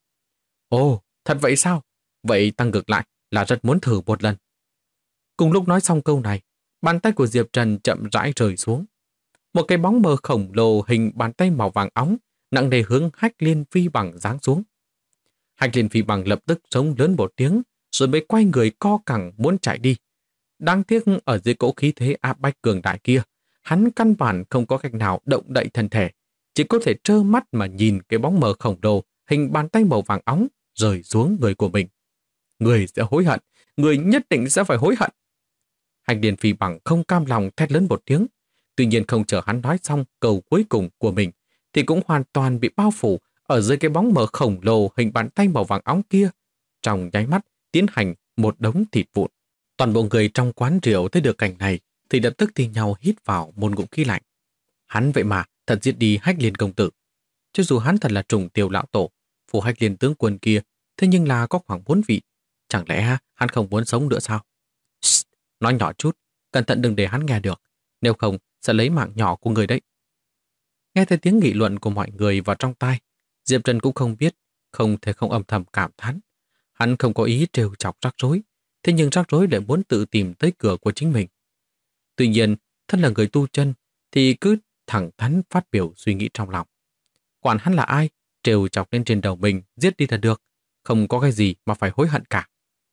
Ồ, thật vậy sao? Vậy tăng ngược lại là rất muốn thử một lần. Cùng lúc nói xong câu này, bàn tay của Diệp Trần chậm rãi rời xuống. Một cái bóng mờ khổng lồ hình bàn tay màu vàng óng nặng nề hướng Hách Liên Phi Bằng giáng xuống. Hách Liên Phi Bằng lập tức trống lớn một tiếng, rồi mới quay người co cẳng muốn chạy đi. Đáng tiếc ở dưới cỗ khí thế áp bách cường đại kia, hắn căn bản không có cách nào động đậy thân thể, chỉ có thể trơ mắt mà nhìn cái bóng mờ khổng lồ hình bàn tay màu vàng óng rời xuống người của mình. Người sẽ hối hận, người nhất định sẽ phải hối hận. Hách Liên Phi Bằng không cam lòng thét lớn một tiếng. Tuy nhiên không chờ hắn nói xong câu cuối cùng của mình, thì cũng hoàn toàn bị bao phủ ở dưới cái bóng mờ khổng lồ hình bàn tay màu vàng óng kia. Trong nháy mắt tiến hành một đống thịt vụn. Toàn bộ người trong quán rượu thấy được cảnh này thì lập tức thi nhau hít vào một ngụm khí lạnh. Hắn vậy mà thật giết đi Hách Liên công tử. Cho dù hắn thật là trùng tiêu lão tổ, phù Hách Liên tướng quân kia, thế nhưng là có khoảng 4 vị. Chẳng lẽ hắn không muốn sống nữa sao? Shh, nói nhỏ chút, cẩn thận đừng để hắn nghe được, nếu không sẽ lấy mạng nhỏ của người đấy. Nghe thấy tiếng nghị luận của mọi người vào trong tai, Diệp Trần cũng không biết, không thể không âm thầm cảm thán. Hắn không có ý trêu chọc rắc rối, thế nhưng rắc rối lại muốn tự tìm tới cửa của chính mình. Tuy nhiên, thân là người tu chân thì cứ thẳng thắn phát biểu suy nghĩ trong lòng. Quản hắn là ai, trêu chọc lên trên đầu mình, giết đi là được, không có cái gì mà phải hối hận cả.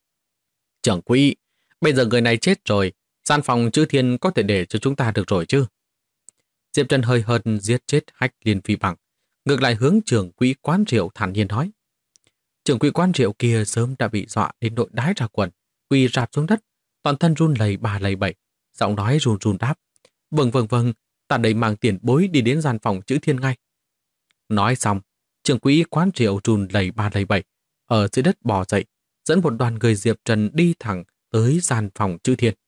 Trưởng quỹ, bây giờ người này chết rồi, gian phòng chữ thiên có thể để cho chúng ta được rồi chứ? Diệp Trần hơi hợt giết chết Hách Liên Phi Bằng, ngược lại hướng trưởng quỹ quán rượu thản nhiên nói. Trưởng quỹ quán rượu kia sớm đã bị dọa đến nỗi đái ra quần, quỳ rạp xuống đất, toàn thân run lẩy bà lẩy bẩy, giọng nói run run đáp. Vâng, ta đây mang tiền bối đi đến gian phòng chữ thiên ngay. Nói xong, trưởng quỹ quán rượu run lẩy bà lẩy bẩy, ở dưới đất bò dậy, dẫn một đoàn người Diệp Trần đi thẳng tới gian phòng chữ thiên.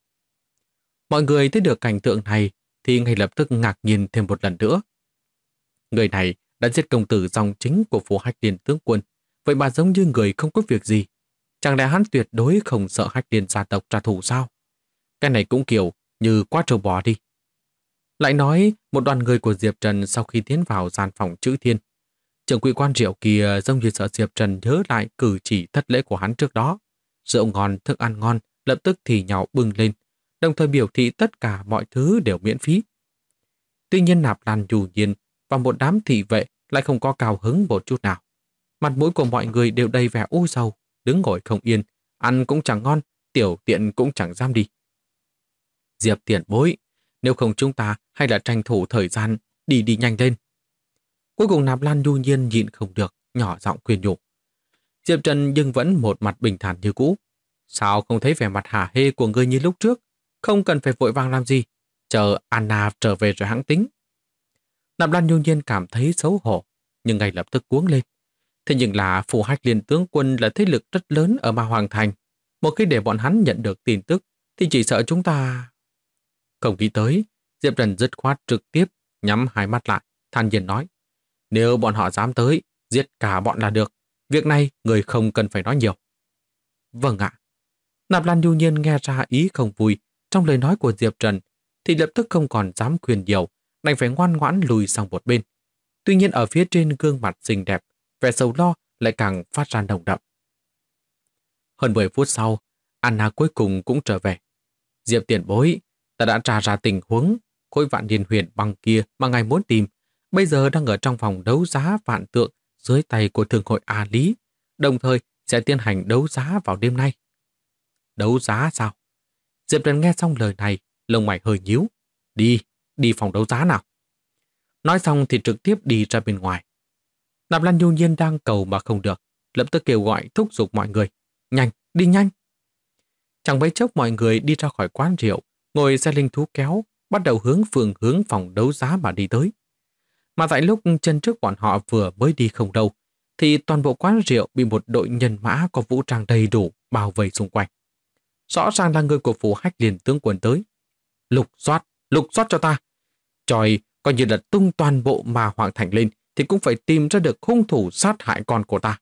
Mọi người thấy được cảnh tượng này thì ngay lập tức ngạc nhiên thêm một lần nữa. Người này đã giết công tử dòng chính của phủ Hách Liên tướng quân, vậy mà giống như người không có việc gì. Chẳng lẽ hắn tuyệt đối không sợ Hách Liên gia tộc trả thù sao? Cái này cũng kiểu như quá trâu bò đi. Lại nói, một đoàn người của Diệp Trần sau khi tiến vào gian phòng chữ thiên, trưởng quỹ quan rượu kia giống như sợ Diệp Trần nhớ lại cử chỉ thất lễ của hắn trước đó. Rượu ngon, thức ăn ngon, lập tức thì nhào bưng lên, đồng thời biểu thị tất cả mọi thứ đều miễn phí. Tuy nhiên Nạp Lan Dù Nhiên và một đám thị vệ lại không có cao hứng một chút nào. Mặt mũi của mọi người đều đầy vẻ u sầu, đứng ngồi không yên, ăn cũng chẳng ngon, tiểu tiện cũng chẳng dám đi. Diệp tiền bối, nếu không chúng ta hay là tranh thủ thời gian, đi nhanh lên. Cuối cùng Nạp Lan Nhu Nhiên nhịn không được, nhỏ giọng khuyên nhủ. Diệp Trần nhưng vẫn một mặt bình thản như cũ. Sao không thấy vẻ mặt hả hê của ngươi như lúc trước? Không cần phải vội vàng làm gì. Chờ Anna trở về rồi hãng tính. Nạp Lan Nhu Nhiên cảm thấy xấu hổ, nhưng ngay lập tức cuống lên. Thế nhưng là phủ Hách Liên tướng quân là thế lực rất lớn ở Ma Hoàng Thành. Một khi để bọn hắn nhận được tin tức, thì chỉ sợ chúng ta... Không nghĩ tới, Diệp Trần dứt khoát trực tiếp, nhắm hai mắt lại, than nhiên nói. Nếu bọn họ dám tới, giết cả bọn là được. Việc này người không cần phải nói nhiều. Vâng ạ. Nạp Lan Nhu Nhiên nghe ra ý không vui trong lời nói của Diệp Trần, thì lập tức không còn dám khuyên nhiều, đành phải ngoan ngoãn lùi sang một bên. Tuy nhiên ở phía trên gương mặt xinh đẹp, vẻ sầu lo lại càng phát ra nồng đậm. Hơn 10 phút sau, Anna cuối cùng cũng trở về. Diệp tiền bối, ta đã tra ra tình huống khối Vạn Niên Huyền Băng kia mà ngài muốn tìm, bây giờ đang ở trong phòng đấu giá vạn tượng dưới tay của Thương hội A Lý, đồng thời sẽ tiến hành đấu giá vào đêm nay. Đấu giá sao? Diệp Trần nghe xong lời này, lông mày hơi nhíu. Đi phòng đấu giá nào. Nói xong thì trực tiếp đi ra bên ngoài. Nạp Lan Nhu Nhiên đang cầu mà không được, lập tức kêu gọi thúc giục mọi người. Nhanh, đi nhanh. Chẳng mấy chốc mọi người đi ra khỏi quán rượu, ngồi xe linh thú kéo, bắt đầu hướng phòng đấu giá mà đi tới. Mà tại lúc chân trước bọn họ vừa mới đi không đâu, thì toàn bộ quán rượu bị một đội nhân mã có vũ trang đầy đủ bao vây xung quanh. Rõ ràng là người của phủ Hách Liên tướng quân tới. Lục soát cho ta. Trời, coi như là tung toàn bộ Ma Hoàng Thành lên thì cũng phải tìm ra được hung thủ sát hại con của ta.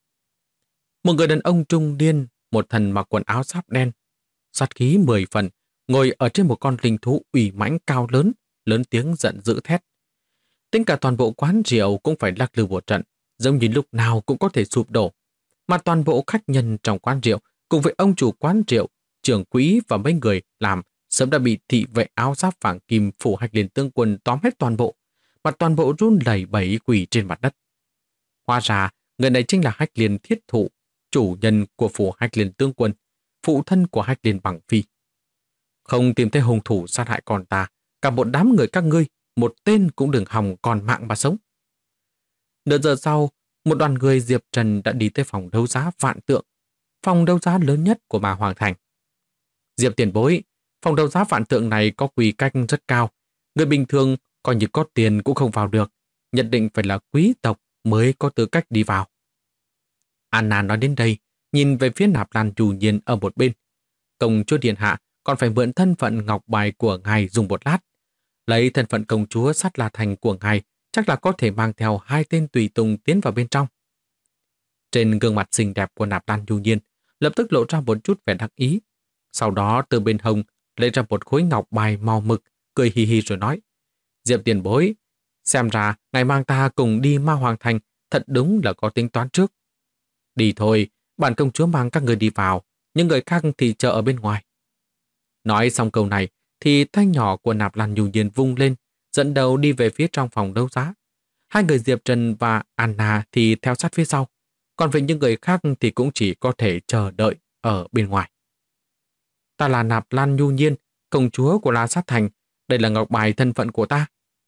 Một người đàn ông trung niên, một thần mặc quần áo giáp đen, sát khí 10 phần, ngồi ở trên một con linh thú ủy mãnh cao lớn, lớn tiếng giận dữ thét. Tính cả toàn bộ quán rượu cũng phải lắc lư một trận, giống như lúc nào cũng có thể sụp đổ. Mà toàn bộ khách nhân trong quán rượu cùng với ông chủ quán rượu, trưởng quỹ và mấy người làm sớm đã bị thị vệ áo giáp vàng kim phủ Hách Liên tướng quân tóm hết toàn bộ, mà toàn bộ run lẩy bẩy quỳ trên mặt đất. Hóa ra, người này chính là Hách Liên Thiết Thụ, chủ nhân của phủ Hách Liên tướng quân, phụ thân của Hách Liên Bằng Phi. Không tìm thấy hung thủ sát hại con ta, cả một đám người các ngươi, một tên cũng đừng hòng còn mạng mà sống. Nửa giờ sau, một đoàn người Diệp Trần đã đi tới phòng đấu giá vạn tượng, phòng đấu giá lớn nhất của Ma Hoàng Thành. Diệp tiền bối, Phòng đấu giá vạn tượng này có quy cách rất cao. Người bình thường coi như có tiền cũng không vào được. Nhất định phải là quý tộc mới có tư cách đi vào. Anna nói đến đây, nhìn về phía Nạp Lan Chu Nhiên ở một bên. Công chúa điện hạ còn phải mượn thân phận ngọc bài của ngài dùng một lát. Lấy thân phận công chúa Sát La Thành của ngài, chắc là có thể mang theo 2 tên tùy tùng tiến vào bên trong. Trên gương mặt xinh đẹp của Nạp Lan Chu Nhiên lập tức lộ ra một chút vẻ đắc ý. Sau đó từ bên hông lấy ra một khối ngọc bài màu mực, cười hì hì rồi nói: Diệp tiền bối, xem ra ngài mang ta cùng đi Ma Hoàng Thành thật đúng là có tính toán trước. Đi thôi, bản công chúa mang các người đi vào, những người khác thì chờ ở bên ngoài. Nói xong câu này thì tay nhỏ của Nạp Lan Nhu Nhiên vung lên, dẫn đầu đi về phía trong phòng đấu giá. Hai người Diệp Trần và Anna thì theo sát phía sau, còn về những người khác thì cũng chỉ có thể chờ đợi ở bên ngoài. Ta là Nạp Lan Nhu Nhiên, công chúa của La Sát Thành, đây là ngọc bài thân phận của ta.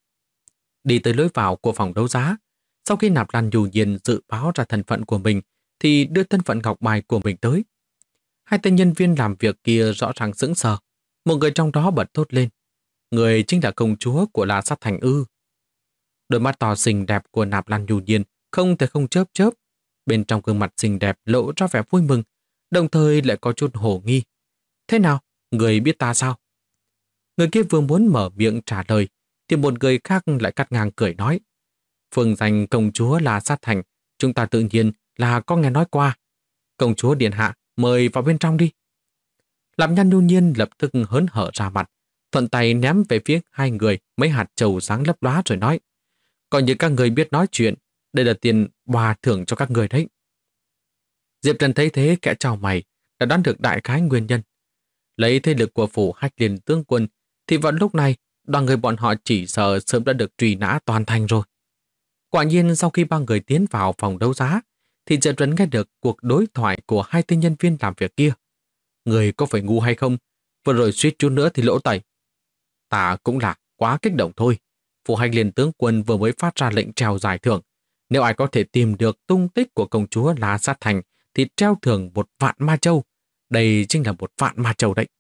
Đi tới lối vào của phòng đấu giá, sau khi Nạp Lan Nhu Nhiên dự báo ra thân phận của mình thì đưa thân phận ngọc bài của mình tới. Hai tên nhân viên làm việc kia rõ ràng sững sờ. Một người trong đó bật thốt lên: người chính là công chúa của La Sát Thành ư? Đôi mắt to xinh đẹp của Nạp Lan Nhu Nhiên không thể không chớp chớp. Bên trong gương mặt xinh đẹp lộ ra vẻ vui mừng, đồng thời lại có chút hồ nghi. Thế nào? Người biết ta sao? Người kia vừa muốn mở miệng trả lời thì một người khác lại cắt ngang cười nói: phương danh công chúa La Sát Thành, chúng ta tự nhiên là có nghe nói qua. Công chúa điện hạ, mời vào bên trong đi. Làm Nhan Nhu Nhiên lập tức hớn hở ra mặt, thuận tay ném về phía hai người mấy hạt trầu sáng lấp lóa rồi nói: coi như các người biết nói chuyện, đây là tiền quà thưởng cho các người đấy. Diệp Trần thấy thế kẽ chào mày, đã đoán được đại khái nguyên nhân. Lấy thế lực của phủ Hách Liên tướng quân thì vào lúc này đoàn người bọn họ chỉ sợ sớm đã được truy nã toàn thành rồi. Quả nhiên sau khi ba người tiến vào phòng đấu giá thì Diệp Trần nghe được cuộc đối thoại của hai tên nhân viên làm việc kia. Người có phải ngu hay không? Vừa rồi suýt chút nữa thì lỗ tẩy. Ta cũng là quá kích động thôi. Phủ Hách Liên tướng quân vừa mới phát ra lệnh treo giải thưởng. Nếu ai có thể tìm được tung tích của công chúa La Sát Thành thì treo thưởng 1.000 ma châu. Đây chính là 1.000 ma châu đấy.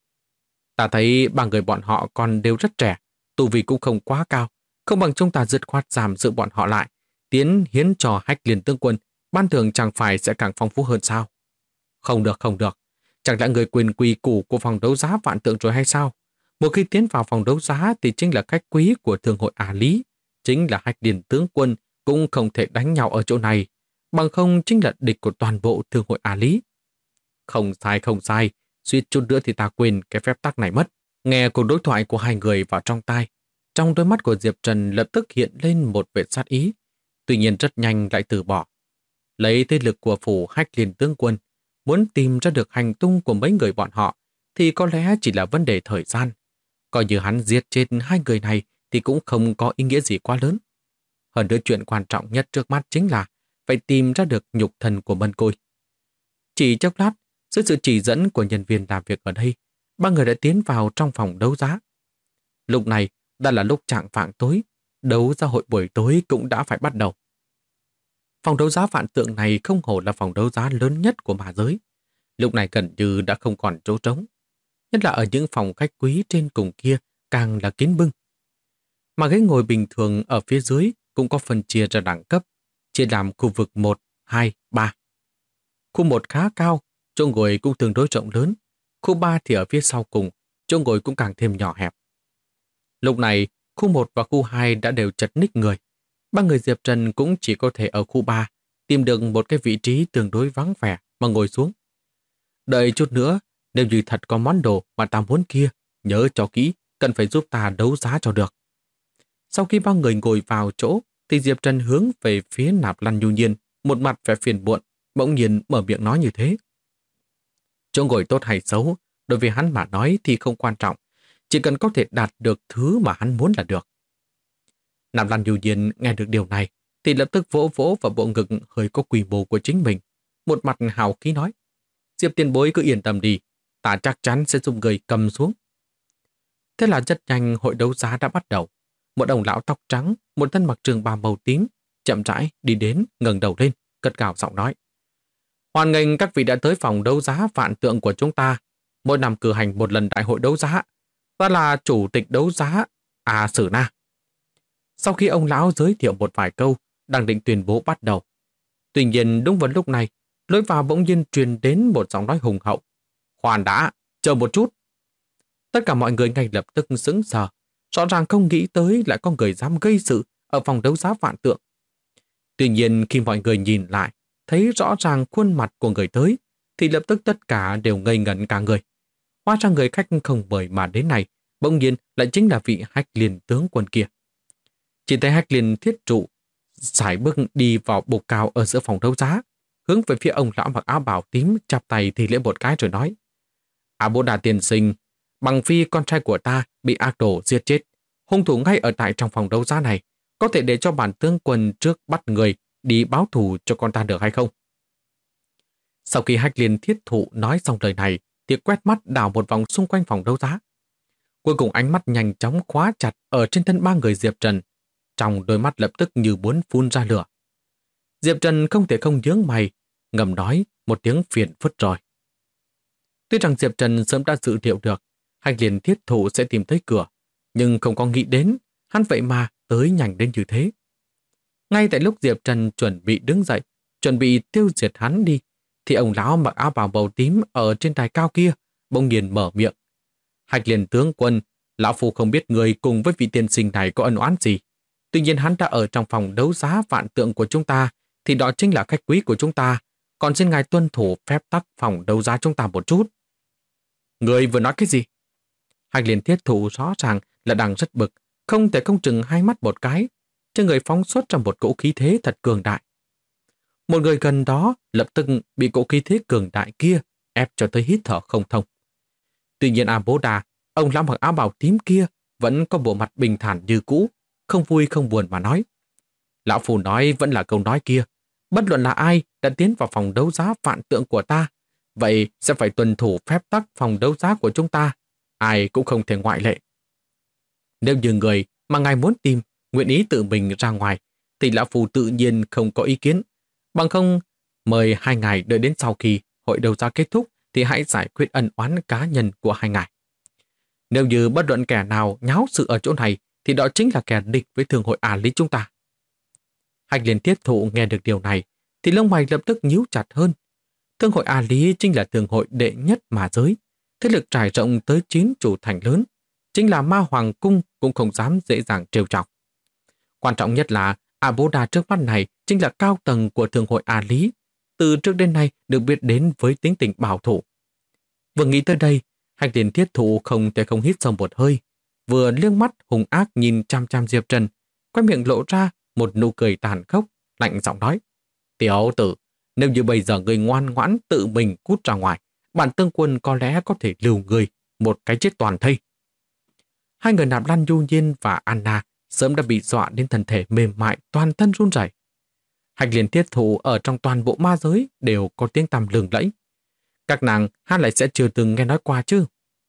Ta thấy ba người bọn họ còn đều rất trẻ, tu vi cũng không quá cao, không bằng chúng ta dứt khoát giảm giữ bọn họ lại, tiến hiến cho Hách Liên tướng quân, ban thưởng chẳng phải sẽ càng phong phú hơn sao? Không được, không được. Chẳng lẽ người quyền quy củ của phòng đấu giá vạn tượng rồi hay sao? Một khi tiến vào phòng đấu giá thì chính là khách quý của thương hội Ả Lý, chính là Hách Liên tướng quân cũng không thể đánh nhau ở chỗ này, bằng không chính là địch của toàn bộ thương hội Ả Lý. Không sai, không sai, suýt chút nữa thì ta quên cái phép tắc này mất. Nghe cuộc đối thoại của hai người vào trong tai, trong đôi mắt của Diệp Trần lập tức hiện lên một vệt sát ý, tuy nhiên rất nhanh lại từ bỏ. Lấy thế lực của phủ Hách Liên tướng quân, muốn tìm ra được hành tung của mấy người bọn họ thì có lẽ chỉ là vấn đề thời gian. Coi như hắn giết chết hai người này thì cũng không có ý nghĩa gì quá lớn. Hơn nữa chuyện quan trọng nhất trước mắt chính là phải tìm ra được nhục thân của Mân Côi. Chỉ chốc lát, dưới sự chỉ dẫn của nhân viên làm việc ở đây, ba người đã tiến vào trong phòng đấu giá. Lúc này đã là lúc chạng vạng tối, đấu giá hội buổi tối cũng đã phải bắt đầu. Phòng đấu giá vạn tượng này không hổ là phòng đấu giá lớn nhất của ma giới. Lúc này gần như đã không còn chỗ trống. Nhất là ở những phòng khách quý trên cùng kia càng là kín bưng. Mà ghế ngồi bình thường ở phía dưới cũng có phân chia ra đẳng cấp, chia làm khu vực 1, 2, 3. Khu 1 khá cao, chỗ ngồi cũng tương đối rộng lớn. Khu 3 thì ở phía sau cùng, chỗ ngồi cũng càng thêm nhỏ hẹp. Lúc này, khu 1 và khu 2 đã đều chật ních người. Ba người Diệp Trần cũng chỉ có thể ở khu 3 tìm được một cái vị trí tương đối vắng vẻ mà ngồi xuống. Đợi chút nữa, nếu như thật có món đồ mà ta muốn kia, nhớ cho kỹ, cần phải giúp ta đấu giá cho được. Sau khi ba người ngồi vào chỗ, thì Diệp Trần hướng về phía Nạp Lan Nhu Nhiên, một mặt vẻ phiền muộn, bỗng nhiên mở miệng nói như thế. Chỗ ngồi tốt hay xấu, đối với hắn mà nói thì không quan trọng, chỉ cần có thể đạt được thứ mà hắn muốn là được. Nạp Lan Nhu Nhiên nghe được điều này, thì lập tức vỗ vỗ vào bộ ngực hơi có quy mô của chính mình, một mặt hào khí nói: Diệp tiền bối cứ yên tâm đi, ta chắc chắn sẽ dùng người cầm xuống. Thế là rất nhanh hội đấu giá đã bắt đầu. Một ông lão tóc trắng, một thân mặc trường bào màu tím, chậm rãi đi đến, ngẩng đầu lên, cất cao giọng nói: Hoan nghênh các vị đã tới phòng đấu giá vạn tượng của chúng ta. mỗi năm cử hành một lần đại hội đấu giá. Ta là chủ tịch đấu giá Sử Na. Sau khi ông lão giới thiệu một vài câu, đang định tuyên bố bắt đầu. Tuy nhiên đúng vào lúc này, lối vào bỗng nhiên truyền đến một giọng nói hùng hậu. Khoan đã, chờ một chút. Tất cả mọi người ngay lập tức sững sờ, rõ ràng không nghĩ tới lại có người dám gây sự ở phòng đấu giá Vạn Tượng. Tuy nhiên khi mọi người nhìn lại, thấy rõ ràng khuôn mặt của người tới, thì lập tức tất cả đều ngây ngẩn cả người. Hóa ra người khách không mời mà đến này, bỗng nhiên lại chính là vị Hách Liên tướng quân kia. Chỉ thấy Hách Liên Thiết Trụ sải bước đi vào bục cao ở giữa phòng đấu giá, hướng về phía ông lão mặc áo bào tím, chắp tay thì lễ một cái rồi nói: Bố Đà tiên sinh, Bằng Phi con trai của ta bị ác đồ giết chết, hung thủ ngay ở tại trong phòng đấu giá này, có thể để cho bản tướng quân trước bắt người đi báo thù cho con ta được hay không? Sau khi Hách Liên Thiết Thụ nói xong lời này, thì quét mắt đảo một vòng xung quanh phòng đấu giá. Cuối cùng ánh mắt nhanh chóng khóa chặt ở trên thân ba người Diệp Trần, trong đôi mắt lập tức như muốn phun ra lửa. Diệp Trần không thể không nhướng mày, ngầm nói một tiếng phiền phức rồi. Tuy rằng Diệp Trần sớm đã dự liệu được Hách Liên Thiết Thụ sẽ tìm thấy cửa, nhưng không có nghĩ đến hắn vậy mà tới nhanh đến như thế. Ngay tại lúc Diệp Trần chuẩn bị đứng dậy, chuẩn bị tiêu diệt hắn đi, thì ông lão mặc áo bào màu tím ở trên đài cao kia bỗng nhiên mở miệng. Hách Liên tướng quân, lão phu không biết người cùng với vị tiên sinh này có ân oán gì. Tuy nhiên hắn đã ở trong phòng đấu giá Vạn Tượng của chúng ta, thì đó chính là khách quý của chúng ta. Còn xin ngài tuân thủ phép tắc phòng đấu giá chúng ta một chút. Người vừa nói cái gì? Hách Liên Thiết Thụ rõ ràng là đang rất bực, không thể không chừng hai mắt một cái, trên người phóng xuất ra một cỗ khí thế thật cường đại. Một người gần đó lập tức bị cỗ khí thế cường đại kia ép cho tới hít thở không thông. Tuy nhiên Bố Đà, ông lão mặc áo bào tím kia vẫn có bộ mặt bình thản như cũ, không vui không buồn mà nói. Lão Phu nói vẫn là câu nói kia, bất luận là ai đã tiến vào phòng đấu giá Vạn Tượng của ta, vậy sẽ phải tuân thủ phép tắc phòng đấu giá của chúng ta, ai cũng không thể ngoại lệ. Nếu như người mà ngài muốn tìm nguyện ý tự mình ra ngoài, thì lão Phu tự nhiên không có ý kiến. Bằng không, mời hai ngài đợi đến sau khi hội đấu giá kết thúc thì hãy giải quyết ân oán cá nhân của hai ngài. Nếu như bất luận kẻ nào nháo sự ở chỗ này, thì đó chính là kẻ địch với thương hội Lý chúng ta. Hách Liên Thiết Thụ nghe được điều này, thì lông mày lập tức nhíu chặt hơn. Thương hội Lý chính là thương hội đệ nhất mà giới, thế lực trải rộng tới 9 chủ thành lớn, chính là Ma Hoàng Cung cũng không dám dễ dàng trêu chọc. Quan trọng nhất là Bố Đà trước mắt này chính là cao tầng của thương hội Lý, từ trước đến nay được biết đến với tính tình bảo thủ. Vừa nghĩ tới đây, Hách Liên Thiết Thụ không thể không hít sâu một hơi, vừa liếc mắt hung ác nhìn chăm chăm Diệp Trần, quay miệng lộ ra một nụ cười tàn khốc, lạnh giọng nói: Tiểu tử, nếu như bây giờ người ngoan ngoãn tự mình cút ra ngoài, bản tướng quân có lẽ có thể lưu người một cái chết toàn thây. Hai người Nạp Lan Nhu Nhiên và Anna sớm đã bị dọa đến thân thể mềm mại, toàn thân run rẩy. Hách Liên Thiết Thụ ở trong toàn bộ ma giới đều có tiếng tăm lừng lẫy. Các nàng hát lại sẽ chưa từng nghe nói qua chứ.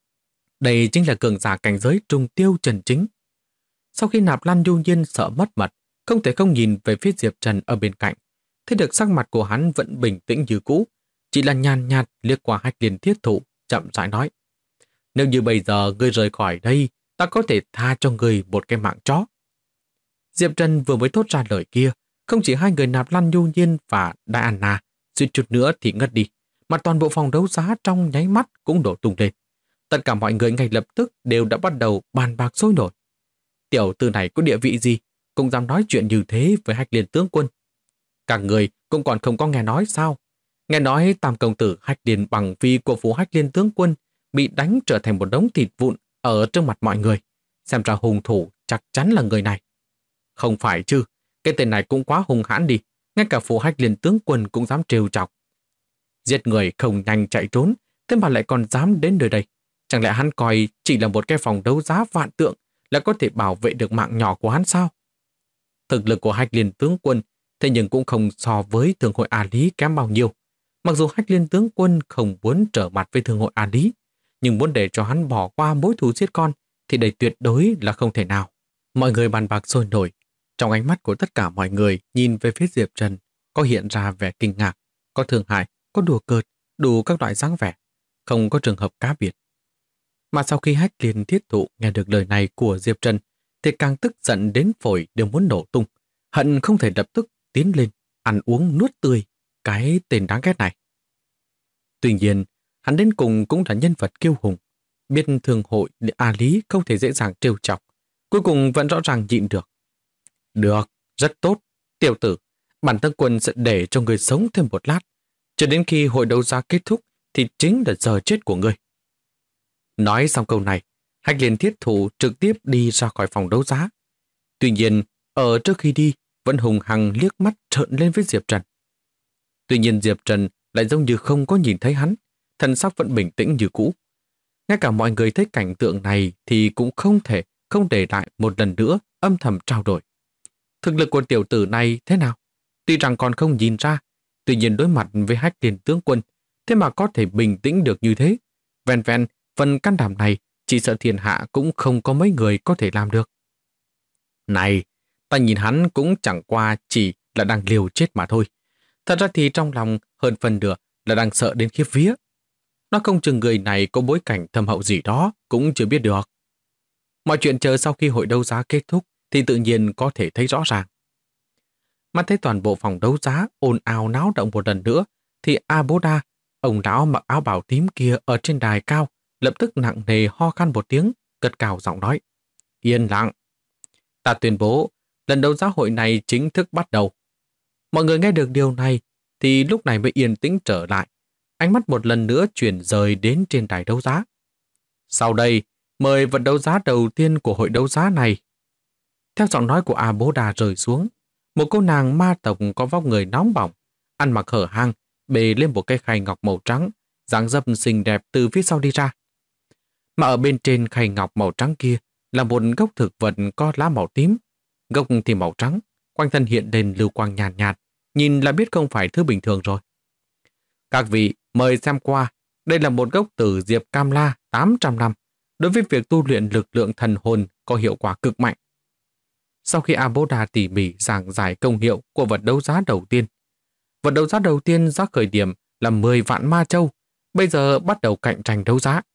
Đây chính là cường giả cảnh giới trùng tiêu Trần Chính. Sau khi Nạp Lan Nhu Nhiên sợ mất mật, không thể không nhìn về phía Diệp Trần ở bên cạnh, thấy được sắc mặt của hắn vẫn bình tĩnh như cũ, chỉ là nhàn nhạt liếc qua Hách Liên Thiết Thụ, chậm rãi nói: Nếu như bây giờ ngươi rời khỏi đây, ta có thể tha cho ngươi một cái mạng chó. Diệp Trần vừa mới thốt ra lời kia, không chỉ hai người Nạp Lan Nhu Nhiên và Đại Anna suýt chút nữa thì ngất đi, mà toàn bộ phòng đấu giá trong nháy mắt cũng đổ tung lên. Tất cả mọi người ngay lập tức đều đã bắt đầu bàn bạc sôi nổi. Tiểu tử này có địa vị gì, cũng dám nói chuyện như thế với Hách Liên tướng quân? Các người cũng còn không có nghe nói sao? Nghe nói tam công tử Hách Liên Bằng Phi của phủ Hách Liên tướng quân bị đánh trở thành một đống thịt vụn ở trước mặt mọi người. Xem ra hung thủ chắc chắn là người này. Không phải chứ, cái tên này cũng quá hung hãn đi, ngay cả phủ Hách Liên tướng quân cũng dám trêu chọc. Giết người không nhanh chạy trốn, thế mà lại còn dám đến nơi đây. Chẳng lẽ hắn coi chỉ là một cái phòng đấu giá Vạn Tượng là có thể bảo vệ được mạng nhỏ của hắn sao? Thực lực của Hách Liên tướng quân thế nhưng cũng không so với thương hội Lý kém bao nhiêu. Mặc dù Hách Liên tướng quân không muốn trở mặt với thương hội Lý, nhưng muốn để cho hắn bỏ qua mối thù giết con thì đây tuyệt đối là không thể nào. Mọi người bàn bạc sôi nổi. Trong ánh mắt của tất cả mọi người nhìn về phía Diệp Trần có hiện ra vẻ kinh ngạc, có thương hại, có đùa cợt, đủ các loại dáng vẻ. không có trường hợp cá biệt. Mà sau khi Hách Liên Thiết Thụ nghe được lời này của Diệp Trần thì càng tức giận đến phổi đều muốn nổ tung, hận không thể lập tức tiến lên, ăn uống nuốt tươi cái tên đáng ghét này. Tuy nhiên, hắn đến cùng cũng là nhân vật kiêu hùng, biết thường hội A Lý không thể dễ dàng trêu chọc, cuối cùng vẫn rõ ràng nhịn được. Được, rất tốt, tiểu tử, bản thân quân sẽ để cho người sống thêm một lát, cho đến khi hội đấu giá kết thúc thì chính là giờ chết của ngươi. Nói xong câu này, Hách Liên Thiết Thụ trực tiếp đi ra khỏi phòng đấu giá. Tuy nhiên, ở trước khi đi, vẫn hùng hăng liếc mắt trợn lên với Diệp Trần. Tuy nhiên Diệp Trần lại giống như không có nhìn thấy hắn, thần sắc vẫn bình tĩnh như cũ. Ngay cả mọi người thấy cảnh tượng này thì cũng không để lại một lần nữa âm thầm trao đổi. Thực lực của tiểu tử này thế nào? Tuy rằng còn không nhìn ra, tuy nhiên đối mặt với Hách Liên tướng quân, thế mà có thể bình tĩnh được như thế. Vẹn vẹn phần can đảm này, chỉ sợ thiên hạ cũng không có mấy người có thể làm được. Này, ta nhìn hắn cũng chẳng qua chỉ là đang liều chết mà thôi. Thật ra thì trong lòng hơn phần nửa là đang sợ đến khiếp vía. Nó không chừng người này có bối cảnh thâm hậu gì đó cũng chưa biết được. Mọi chuyện chờ sau khi hội đấu giá kết thúc thì tự nhiên có thể thấy rõ ràng. Mắt thấy toàn bộ phòng đấu giá ồn ào náo động một lần nữa thì A Bố Đa, ông lão mặc áo bào tím kia ở trên đài cao, lập tức nặng nề ho khan một tiếng, cất cao giọng nói: Yên lặng. Ta tuyên bố, lần đấu giá hội này chính thức bắt đầu. Mọi người nghe được điều này thì lúc này mới yên tĩnh trở lại. Ánh mắt một lần nữa chuyển rời đến trên đài đấu giá. Sau đây, mời vật đấu giá đầu tiên của hội đấu giá này. Theo giọng nói của A Bố Đà rơi xuống, một cô nàng ma tộc có vóc người nóng bỏng, ăn mặc hở hang, bề lên một cây khay ngọc màu trắng, dáng dấp xinh đẹp từ phía sau đi ra. Mà ở bên trên khay ngọc màu trắng kia là một gốc thực vật có lá màu tím, gốc thì màu trắng, quanh thân hiện lên lưu quang nhàn nhạt, nhìn là biết không phải thứ bình thường rồi. Các vị mời xem qua, đây là một gốc tử diệp cam la 800 năm, đối với việc tu luyện lực lượng thần hồn có hiệu quả cực mạnh. Sau khi A Bố Đà tỉ mỉ giảng giải công hiệu của vật đấu giá đầu tiên, vật đấu giá đầu tiên giá khởi điểm là 10 vạn ma châu, bây giờ bắt đầu cạnh tranh đấu giá.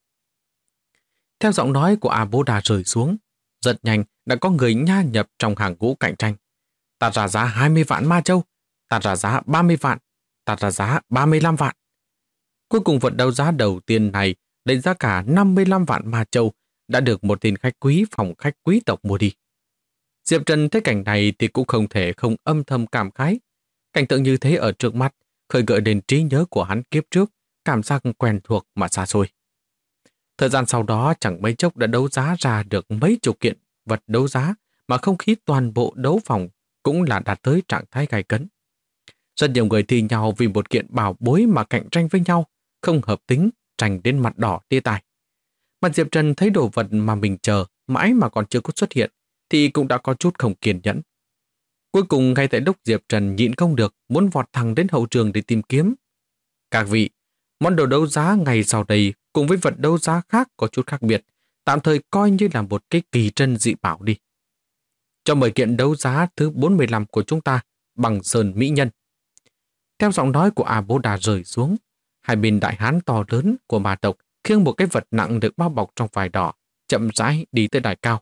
Theo giọng nói của A Bố Đà rơi xuống, rất nhanh đã có người nha nhập trong hàng ngũ cạnh tranh. Ta ra giá 20 vạn ma châu, ta ra giá 30 vạn, ta ra giá 35 vạn. Cuối cùng vật đấu giá đầu tiên này lấy giá cả 55 vạn ma châu đã được một tên khách quý phòng khách quý tộc mua đi. Diệp Trần thấy cảnh này thì cũng không thể không âm thầm cảm khái. Cảnh tượng như thế ở trước mắt khơi gợi đến trí nhớ của hắn kiếp trước, cảm giác quen thuộc mà xa xôi. Thời gian sau đó chẳng mấy chốc đã đấu giá ra được mấy chục kiện vật đấu giá mà không khí toàn bộ đấu phòng cũng là đạt tới trạng thái gay cấn. Rất nhiều người thi nhau vì một kiện bảo bối mà cạnh tranh với nhau, không hợp tính, tranh đến mặt đỏ tia tai. Mà Diệp Trần thấy đồ vật mà mình chờ mãi mà còn chưa có xuất hiện thì cũng đã có chút không kiên nhẫn. Cuối cùng ngay tại lúc Diệp Trần nhịn không được muốn vọt thẳng đến hậu trường để tìm kiếm. Các vị, món đồ đấu giá ngày sau đây cùng với vật đấu giá khác có chút khác biệt, tạm thời coi như là một cái kỳ trân dị bảo đi. Cho mời kiện đấu giá thứ 45 của chúng ta bằng sơn mỹ nhân. Theo giọng nói của A Bố Đà rơi xuống, hai bên đại hán to lớn của ma tộc khiêng một cái vật nặng được bao bọc trong vải đỏ, chậm rãi đi tới đài cao.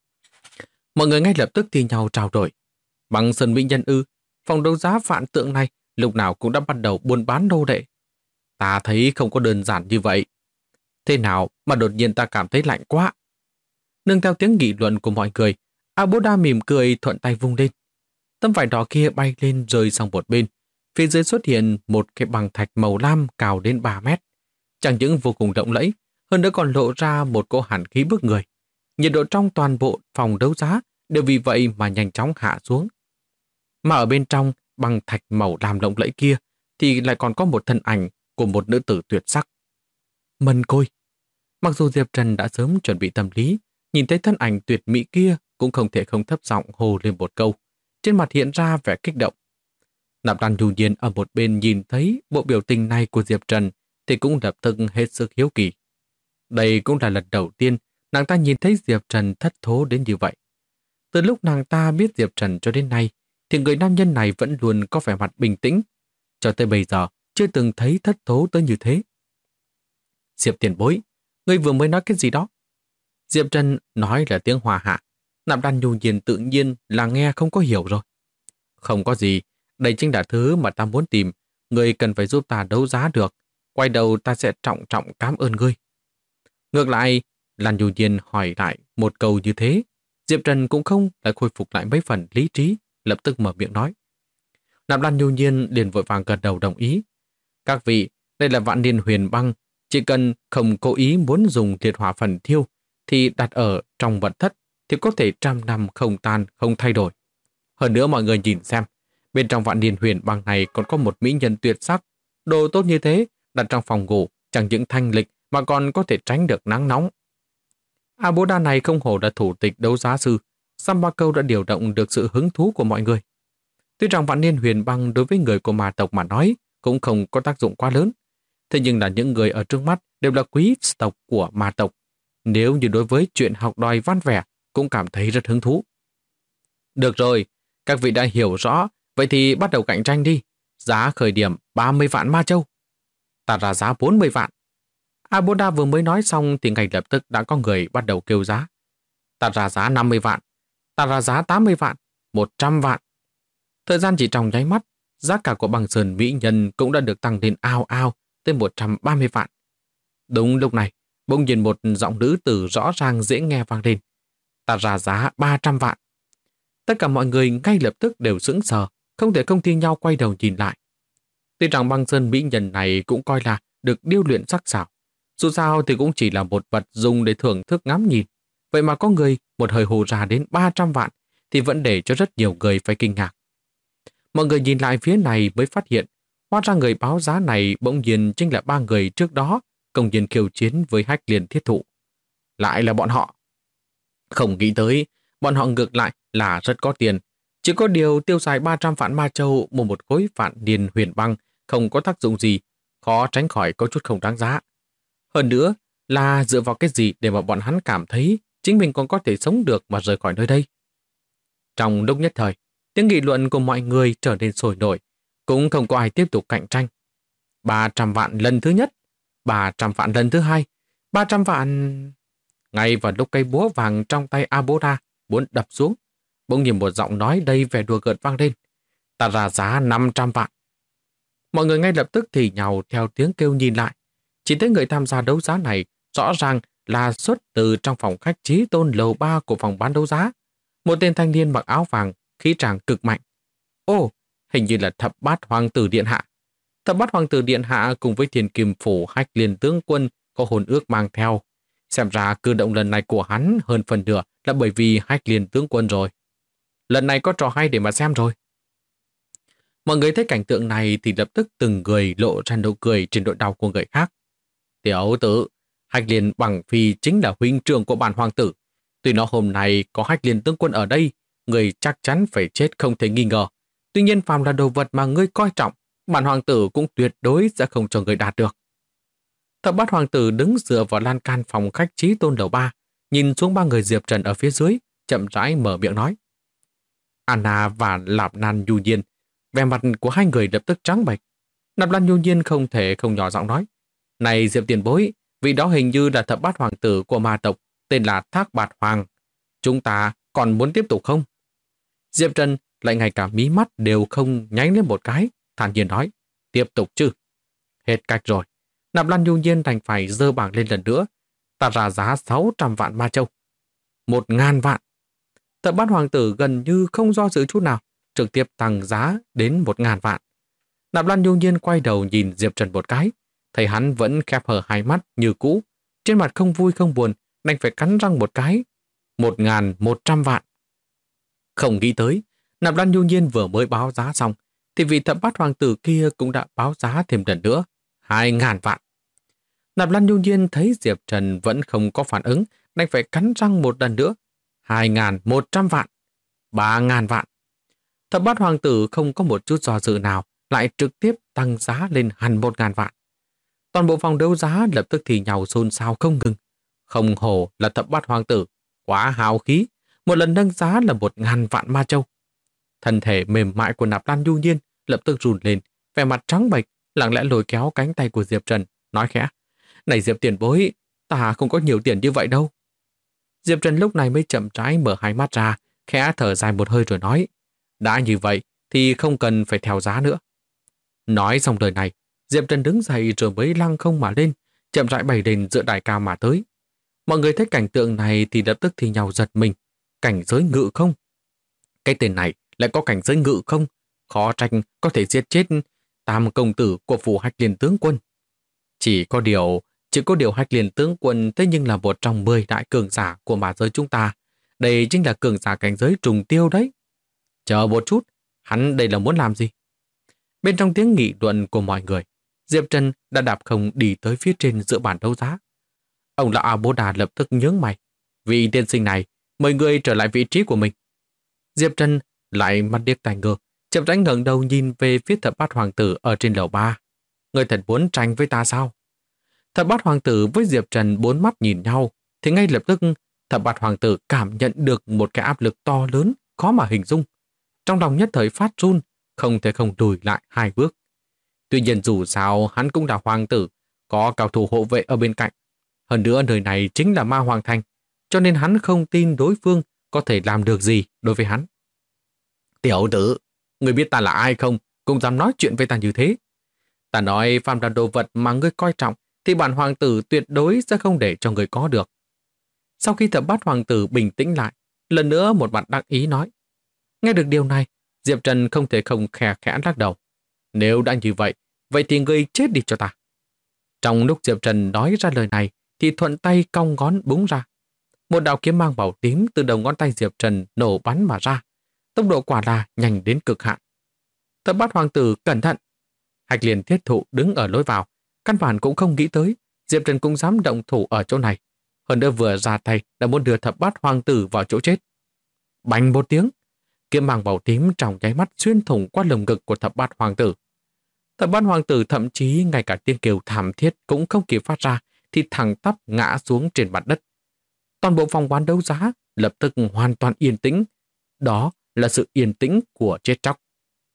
Mọi người ngay lập tức thi nhau trao đổi. Bằng sơn mỹ nhân ư, phòng đấu giá vạn tượng này lúc nào cũng đã bắt đầu buôn bán nô lệ. Ta thấy không có đơn giản như vậy. Thế nào mà đột nhiên ta cảm thấy lạnh quá? Nương theo tiếng nghị luận của mọi người, A Bố Đa mỉm cười thuận tay vung lên. Tấm vải đỏ kia bay lên rơi sang một bên. Phía dưới xuất hiện một cái bằng thạch màu lam cao đến 3 mét. Chẳng những vô cùng lộng lẫy, hơn nữa còn lộ ra một cỗ hàn khí bức người. Nhiệt độ trong toàn bộ phòng đấu giá đều vì vậy mà nhanh chóng hạ xuống. Mà ở bên trong bằng thạch màu lam lộng lẫy kia thì lại còn có một thân ảnh của một nữ tử tuyệt sắc. Mân Côi. Mặc dù Diệp Trần đã sớm chuẩn bị tâm lý, nhìn thấy thân ảnh tuyệt mỹ kia cũng không thể không thấp giọng hô lên một câu, trên mặt hiện ra vẻ kích động. Nạp Lan Nhu Nhiên ở một bên nhìn thấy bộ biểu tình này của Diệp Trần thì cũng lập tức hết sức hiếu kỳ. Đây cũng là lần đầu tiên nàng ta nhìn thấy Diệp Trần thất thố đến như vậy. Từ lúc nàng ta biết Diệp Trần cho đến nay thì người nam nhân này vẫn luôn có vẻ mặt bình tĩnh. Cho tới bây giờ chưa từng thấy thất thố tới như thế. Diệp tiền bối, ngươi vừa mới nói cái gì đó? Diệp Trần nói là tiếng Hòa hạ. Nạp Lan Nhu Nhiên tự nhiên là nghe không có hiểu rồi. Không có gì, đây chính là thứ mà ta muốn tìm. Ngươi cần phải giúp ta đấu giá được. Quay đầu ta sẽ trọng trọng cảm ơn ngươi. Ngược lại, Lan Nhu Nhiên hỏi lại một câu như thế. Diệp Trần cũng không lại khôi phục lại mấy phần lý trí, lập tức mở miệng nói. Nạp Lan Nhu Nhiên liền vội vàng gật đầu đồng ý. Các vị, đây là vạn niên huyền băng. Chỉ cần không cố ý muốn dùng liệt hỏa phần thiêu, thì đặt ở trong vật thất thì có thể trăm năm không tan, không thay đổi. Hơn nữa mọi người nhìn xem, bên trong vạn niên huyền băng này còn có một mỹ nhân tuyệt sắc. Đồ tốt như thế, đặt trong phòng ngủ, chẳng những thanh lịch mà còn có thể tránh được nắng nóng. A Bố Đa này không hổ là thủ tịch đấu giá sư, Sam Ba Câu đã điều động được sự hứng thú của mọi người. Tuy rằng vạn niên huyền băng đối với người của ma tộc mà nói cũng không có tác dụng quá lớn, thế nhưng là những người ở trước mắt đều là quý tộc của ma tộc. Nếu như đối với chuyện học đòi văn vẻ cũng cảm thấy rất hứng thú. Được rồi, các vị đã hiểu rõ, vậy thì bắt đầu cạnh tranh đi. Giá khởi điểm 30 vạn ma châu. Ta ra giá 40 vạn. Aboda vừa mới nói xong thì ngay lập tức đã có người bắt đầu kêu giá. Ta ra giá 50 vạn. Ta ra giá 80 vạn. 100 vạn. Thời gian chỉ trong nháy mắt, giá cả của băng sơn mỹ nhân cũng đã được tăng lên ao ao tới 130 vạn. Đúng lúc này, bỗng nhiên một giọng nữ tử rõ ràng dễ nghe vang lên. Ta ra giá 300 vạn. Tất cả mọi người ngay lập tức đều sững sờ, không thể không thi nhau quay đầu nhìn lại. Tuy rằng băng sơn mỹ nhân này cũng coi là được điêu luyện sắc sảo, dù sao thì cũng chỉ là một vật dùng để thưởng thức ngắm nhìn. Vậy mà có người một hơi hù ra đến 300 vạn thì vẫn để cho rất nhiều người phải kinh ngạc. Mọi người nhìn lại phía này mới phát hiện, hóa ra người báo giá này bỗng nhiên chính là ba người trước đó công nhiên khiêu chiến với Hách Liên Thiết Thụ. Lại là bọn họ. Không nghĩ tới, bọn họ ngược lại là rất có tiền. Chỉ có điều tiêu xài 300 vạn ma châu mua một khối vạn niên huyền băng không có tác dụng gì, khó tránh khỏi có chút không đáng giá. Hơn nữa là dựa vào cái gì để mà bọn hắn cảm thấy chính mình còn có thể sống được mà rời khỏi nơi đây. Trong lúc nhất thời, tiếng nghị luận của mọi người trở nên sôi nổi, cũng không có ai tiếp tục cạnh tranh. 300 vạn lần thứ nhất, 300 vạn lần thứ hai, 300 vạn... Ngay vào lúc cây búa vàng trong tay Aboda muốn đập xuống, bỗng nhiên một giọng nói đầy vẻ đùa cợt vang lên. Ta ra giá 500 vạn. Mọi người ngay lập tức thì nhào theo tiếng kêu nhìn lại. Chỉ thấy người tham gia đấu giá này rõ ràng là xuất từ trong phòng khách Chí Tôn lầu 3 của phòng bán đấu giá. Một tên thanh niên mặc áo vàng, khí tràng cực mạnh. Ồ, hình như là Thập Bát Hoàng tử Điện Hạ. Thập Bát Hoàng tử Điện Hạ cùng với Thiên Kim Phủ Hách Liên tướng quân có hôn ước mang theo. Xem ra cử động lần này của hắn hơn phần nửa là bởi vì Hách Liên tướng quân rồi. Lần này có trò hay để mà xem rồi. Mọi người thấy cảnh tượng này thì lập tức từng người lộ ra nụ cười trên nỗi đau của người khác. Tiểu tử, Hách Liên Bằng Phi chính là huynh trưởng của bản hoàng tử. Tuy nó hôm nay có Hách Liên tướng quân ở đây, người chắc chắn phải chết không thể nghi ngờ. Tuy nhiên phàm là đồ vật mà ngươi coi trọng, bản hoàng tử cũng tuyệt đối sẽ không cho người đạt được. Thập Bát Hoàng tử đứng dựa vào lan can phòng khách Chí Tôn lầu 3, nhìn xuống ba người Diệp Trần ở phía dưới, chậm rãi mở miệng nói. Anna và Lạp Lan Nhu Nhiên, vẻ mặt của hai người lập tức trắng bệch. Lạp Lan Nhu Nhiên không thể không nhỏ giọng nói. Này Diệp tiền bối, vị đó hình như là Thập Bát Hoàng tử của ma tộc, tên là Thác Bạt Hoàng. Chúng ta còn muốn tiếp tục không? Diệp Trần lại ngay cả mí mắt đều không nháy lên một cái, thản nhiên nói. Tiếp tục chứ? Hết cách rồi. Nạp Lan Nhu Nhiên đành phải dơ bảng lên lần nữa. Ta ra giá 600 vạn ma châu. 1.000 vạn. Thập Bát Hoàng tử gần như không do dự chút nào, trực tiếp tăng giá đến 1.000 vạn. Nạp Lan Nhu Nhiên quay đầu nhìn Diệp Trần một cái, thấy hắn vẫn khép hờ hai mắt như cũ, trên mặt không vui không buồn, đành phải cắn răng một cái. 1.100 vạn. Không nghĩ tới, Nạp Lan Nhu Nhiên vừa mới báo giá xong, thì vị Thập Bát Hoàng tử kia cũng đã báo giá thêm lần nữa. 2.000 vạn. Nạp Lan Nhu Nhiên thấy Diệp Trần vẫn không có phản ứng, đành phải cắn răng một lần nữa. 2.100 vạn. 3.000 vạn. Thập Bát Hoàng tử không có một chút do dự nào, lại trực tiếp tăng giá lên hẳn 1.000 vạn. Toàn bộ phòng đấu giá lập tức thì nhào xôn xao không ngừng. Không hổ là Thập Bát Hoàng tử, quá hào khí, một lần nâng giá là 1.000 vạn ma châu. Thân thể mềm mại của Nạp Lan Nhu Nhiên lập tức run lên, vẻ mặt trắng bệch, lặng lẽ lôi kéo cánh tay của Diệp Trần, nói khẽ. Này Diệp tiền bối, ta không có nhiều tiền như vậy đâu. Diệp Trần lúc này mới chậm rãi mở hai mắt ra, khẽ thở dài một hơi rồi nói, đã như vậy thì không cần phải theo giá nữa. Nói xong lời này, Diệp Trần đứng dậy rồi mới lăng không mà lên, chậm rãi bay lên giữa đài cao mà tới. Mọi người thấy cảnh tượng này thì lập tức thì nhau giật mình. Cảnh giới ngự không? Cái tên này lại có cảnh giới ngự không? Khó trách có thể giết chết tam công tử của phủ Hách Liên tướng quân. Chỉ có điều Hách Liên tướng quân thế nhưng là một trong 10 đại cường giả của ma giới chúng ta. Đây chính là cường giả cảnh giới trùng tiêu đấy. Chờ một chút, hắn đây là muốn làm gì? Bên trong tiếng nghị luận của mọi người, Diệp Trần đã đạp không đi tới phía trên giữa bàn đấu giá. Ông lão A Bố Đà lập tức nhướng mày. Vị tiên sinh này, mời người trở lại vị trí của mình. Diệp Trần lại mắt điếc tai ngơ, chậm rãi ngẩng đầu nhìn về phía Thập Bát Hoàng tử ở trên lầu 3. Người thật muốn tranh với ta sao? Thập Bát Hoàng tử với Diệp Trần bốn mắt nhìn nhau, thì ngay lập tức Thập Bát Hoàng tử cảm nhận được một cái áp lực to lớn, khó mà hình dung. Trong lòng nhất thời phát run, không thể không lùi lại 2 bước. Tuy nhiên dù sao hắn cũng là hoàng tử, có cao thủ hộ vệ ở bên cạnh. Hơn nữa nơi này chính là Ma Hoàng Thành, cho nên hắn không tin đối phương có thể làm được gì đối với hắn. Tiểu tử, người biết ta là ai không, cũng dám nói chuyện với ta như thế. Ta nói phàm là đồ vật mà ngươi coi trọng, thì bản hoàng tử tuyệt đối sẽ không để cho người có được. Sau khi Thập Bát Hoàng tử bình tĩnh lại, lần nữa một mặt đắc ý nói. Nghe được điều này, Diệp Trần không thể không khẽ khẽ lắc đầu. Nếu đã như vậy, vậy thì ngươi chết đi cho ta. Trong lúc Diệp Trần nói ra lời này, thì thuận tay cong ngón búng ra. Một đạo kiếm mang màu tím từ đầu ngón tay Diệp Trần nổ bắn mà ra. Tốc độ quả là nhanh đến cực hạn. Thập Bát Hoàng tử cẩn thận. Hạch Liên Thiết Thụ đứng ở lối vào, căn bản cũng không nghĩ tới Diệp Trần cũng dám động thủ ở chỗ này. Hơn nữa vừa ra tay đã muốn đưa Thập Bát Hoàng tử vào chỗ chết. Bành một tiếng, kiếm mang màu tím trong nháy mắt xuyên thủng qua lồng ngực của Thập Bát Hoàng tử. Thập Bát Hoàng tử thậm chí ngay cả tiếng kêu thảm thiết cũng không kịp phát ra, thì thẳng tắp ngã xuống trên mặt đất. Toàn bộ phòng bán đấu giá lập tức hoàn toàn yên tĩnh. Đó là sự yên tĩnh của chết chóc.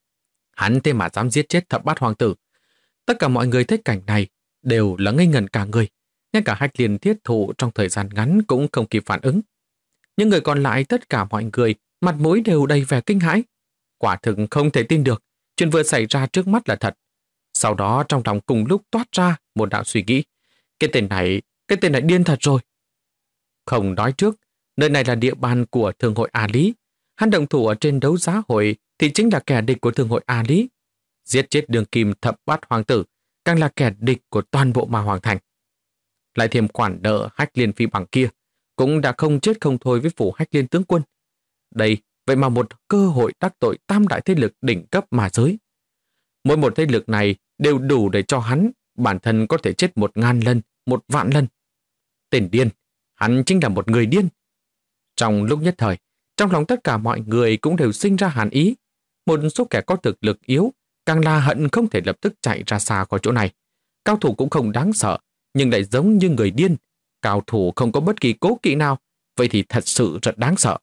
Hắn thế mà dám giết chết Thập Bát Hoàng tử. Tất cả mọi người thấy cảnh này đều là ngây ngẩn cả người. Ngay cả Hạch Liên Thiết Thụ trong thời gian ngắn cũng không kịp phản ứng. Những người còn lại, tất cả mọi người mặt mũi đều đầy vẻ kinh hãi. Quả thực không thể tin được chuyện vừa xảy ra trước mắt là thật. Sau đó trong lòng cùng lúc toát ra một đạo suy nghĩ. Cái tên này điên thật rồi. Không nói trước, nơi này là địa bàn của Thương hội A Lý. Hắn động thủ ở trên đấu giá hội thì chính là kẻ địch của Thương hội A Lý. Giết chết Đường Kim Thập Bát Hoàng tử càng là kẻ địch của toàn bộ Ma Hoàng Thành. Lại thêm khoản nợ Hách Liên Phi Bằng kia cũng đã không chết không thôi với phủ Hách Liên tướng quân. Đây vậy mà một cơ hội đắc tội tam đại thế lực đỉnh cấp ma giới. Mỗi một thế lực này đều đủ để cho hắn bản thân có thể chết 1000 lần, 1.000 lần. Tên điên, hắn chính là một người điên. Trong lúc nhất thời, trong lòng tất cả mọi người cũng đều sinh ra hàn ý. Một số kẻ có thực lực yếu càng là hận không thể lập tức chạy ra xa khỏi chỗ này. Cao thủ cũng không đáng sợ, nhưng lại giống như người điên. Cao thủ không có bất kỳ cố kỵ nào, vậy thì thật sự rất đáng sợ.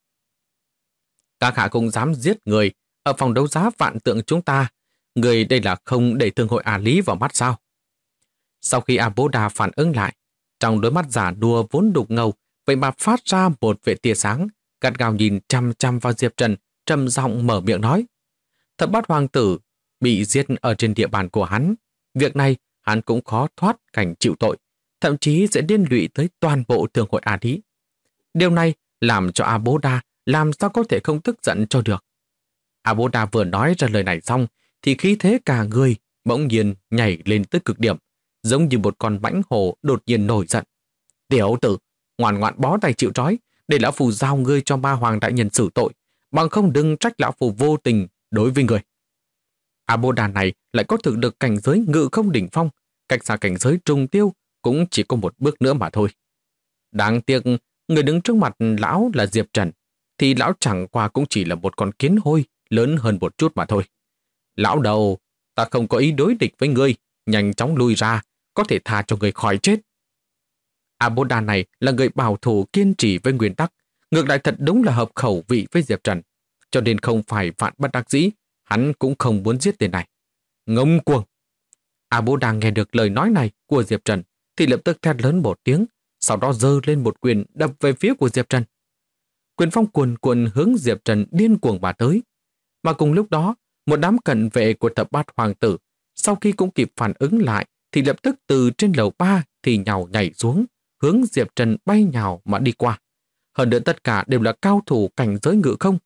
Các hạ cũng dám giết người ở phòng đấu giá vạn tượng chúng ta. Người đây là không để Thương hội A Lý vào mắt sao? Sau khi A Bố Đà phản ứng lại, trong đôi mắt giả đùa vốn đục ngầu, vậy mà phát ra một vệ tia sáng, gắt gao nhìn chăm chăm vào Diệp Trần, trầm giọng mở miệng nói. Thập Bát Hoàng tử bị giết ở trên địa bàn của hắn. Việc này hắn cũng khó thoát cảnh chịu tội, thậm chí sẽ liên lụy tới toàn bộ Thương hội A Lý. Điều này làm cho A Bố Đà làm sao có thể không tức giận cho được. A Bố Đà vừa nói ra lời này xong, thì khí thế cả người bỗng nhiên nhảy lên tới cực điểm, giống như một con mãnh hổ đột nhiên nổi giận. Tiểu tử, ngoan ngoãn bó tay chịu trói, để lão phù giao ngươi cho Ma Hoàng đại nhân xử tội, bằng không đừng trách lão phù vô tình đối với người. A Bố Đà này lại có thực lực cảnh giới ngự không đỉnh phong, cách xa cảnh giới trùng tiêu cũng chỉ có một bước nữa mà thôi. Đáng tiếc, người đứng trước mặt lão là Diệp Trần, thì lão chẳng qua cũng chỉ là một con kiến hôi lớn hơn một chút mà thôi. Lão đầu, ta không có ý đối địch với ngươi, nhanh chóng lui ra, có thể tha cho người khỏi chết. A Bố Đà này là người bảo thủ kiên trì với nguyên tắc, ngược lại thật đúng là hợp khẩu vị với Diệp Trần, cho nên không phải vạn bất đắc dĩ, hắn cũng không muốn giết tên này. Ngông cuồng! A Bố Đà nghe được lời nói này của Diệp Trần, thì lập tức thét lớn một tiếng, sau đó giơ lên một quyền đập về phía của Diệp Trần. Quyền phong cuồn cuộn hướng Diệp Trần điên cuồng mà tới. Mà cùng lúc đó, một đám cận vệ của thập bát hoàng tử, sau khi cũng kịp phản ứng lại, thì lập tức từ trên lầu 3 thì nhào nhảy xuống, hướng Diệp Trần bay nhào mà đi qua. Hơn nữa tất cả đều là cao thủ cảnh giới ngự không.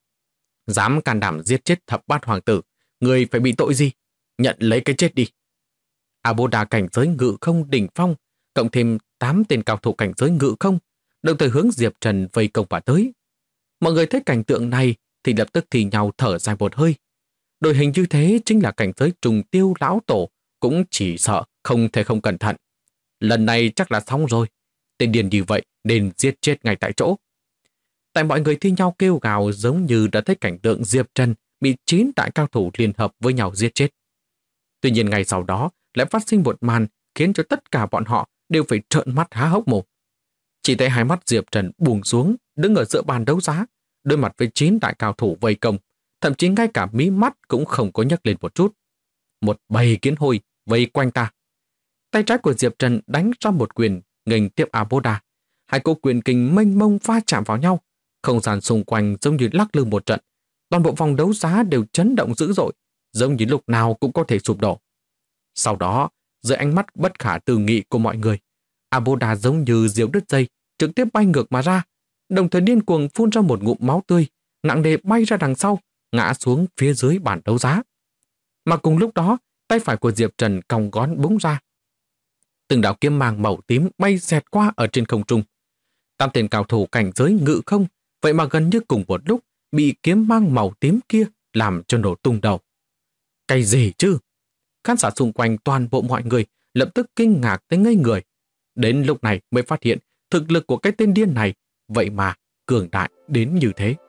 Dám can đảm giết chết thập bát hoàng tử, người phải bị tội gì? Nhận lấy cái chết đi. A-bô-đà cảnh giới ngự không đỉnh phong, cộng thêm 8 tên cao thủ cảnh giới ngự không, đồng thời hướng Diệp Trần vây công và tới. Mọi người thấy cảnh tượng này thì lập tức thì nhau thở dài một hơi. Đội hình như thế chính là cảnh giới trùng tiêu lão tổ, cũng chỉ sợ không thể không cẩn thận. Lần này chắc là xong rồi. Tên điên như vậy nên giết chết ngay tại chỗ. Tại mọi người thi nhau kêu gào giống như đã thấy cảnh tượng Diệp Trần bị 9 đại cao thủ liên hợp với nhau giết chết. Tuy nhiên ngày sau đó lại phát sinh một màn khiến cho tất cả bọn họ đều phải trợn mắt há hốc mồm. Chỉ thấy hai mắt Diệp Trần buông xuống, đứng ở giữa bàn đấu giá, đối mặt với 9 đại cao thủ vây công, thậm chí ngay cả mí mắt cũng không có nhấc lên một chút. Một bầy kiến hôi vây quanh ta. Tay trái của Diệp Trần đánh ra một quyền, nghênh tiếp A-bô-đà. Hai cỗ quyền kình mênh mông va chạm vào nhau, không gian xung quanh giống như lắc lư một trận. Toàn bộ phòng đấu giá đều chấn động dữ dội, giống như lúc nào cũng có thể sụp đổ. Sau đó, dưới ánh mắt bất khả tư nghị của mọi người, A-bô-đà giống như diều đứt dây, trực tiếp bay ngược mà ra, đồng thời điên cuồng phun ra một ngụm máu tươi, nặng nề bay ra đằng sau, ngã xuống phía dưới bàn đấu giá. Mà cùng lúc đó, tay phải của Diệp Trần cong ngón búng ra. Từng đạo kiếm mang màu tím bay xẹt qua ở trên không trung. 8 tên cao thủ cảnh giới ngự không, vậy mà gần như cùng một lúc bị kiếm mang màu tím kia làm cho nổ tung đầu. Cái gì chứ? Khán giả xung quanh toàn bộ mọi người lập tức kinh ngạc tới ngây người. Đến lúc này mới phát hiện thực lực của cái tên điên này vậy mà cường đại đến như thế.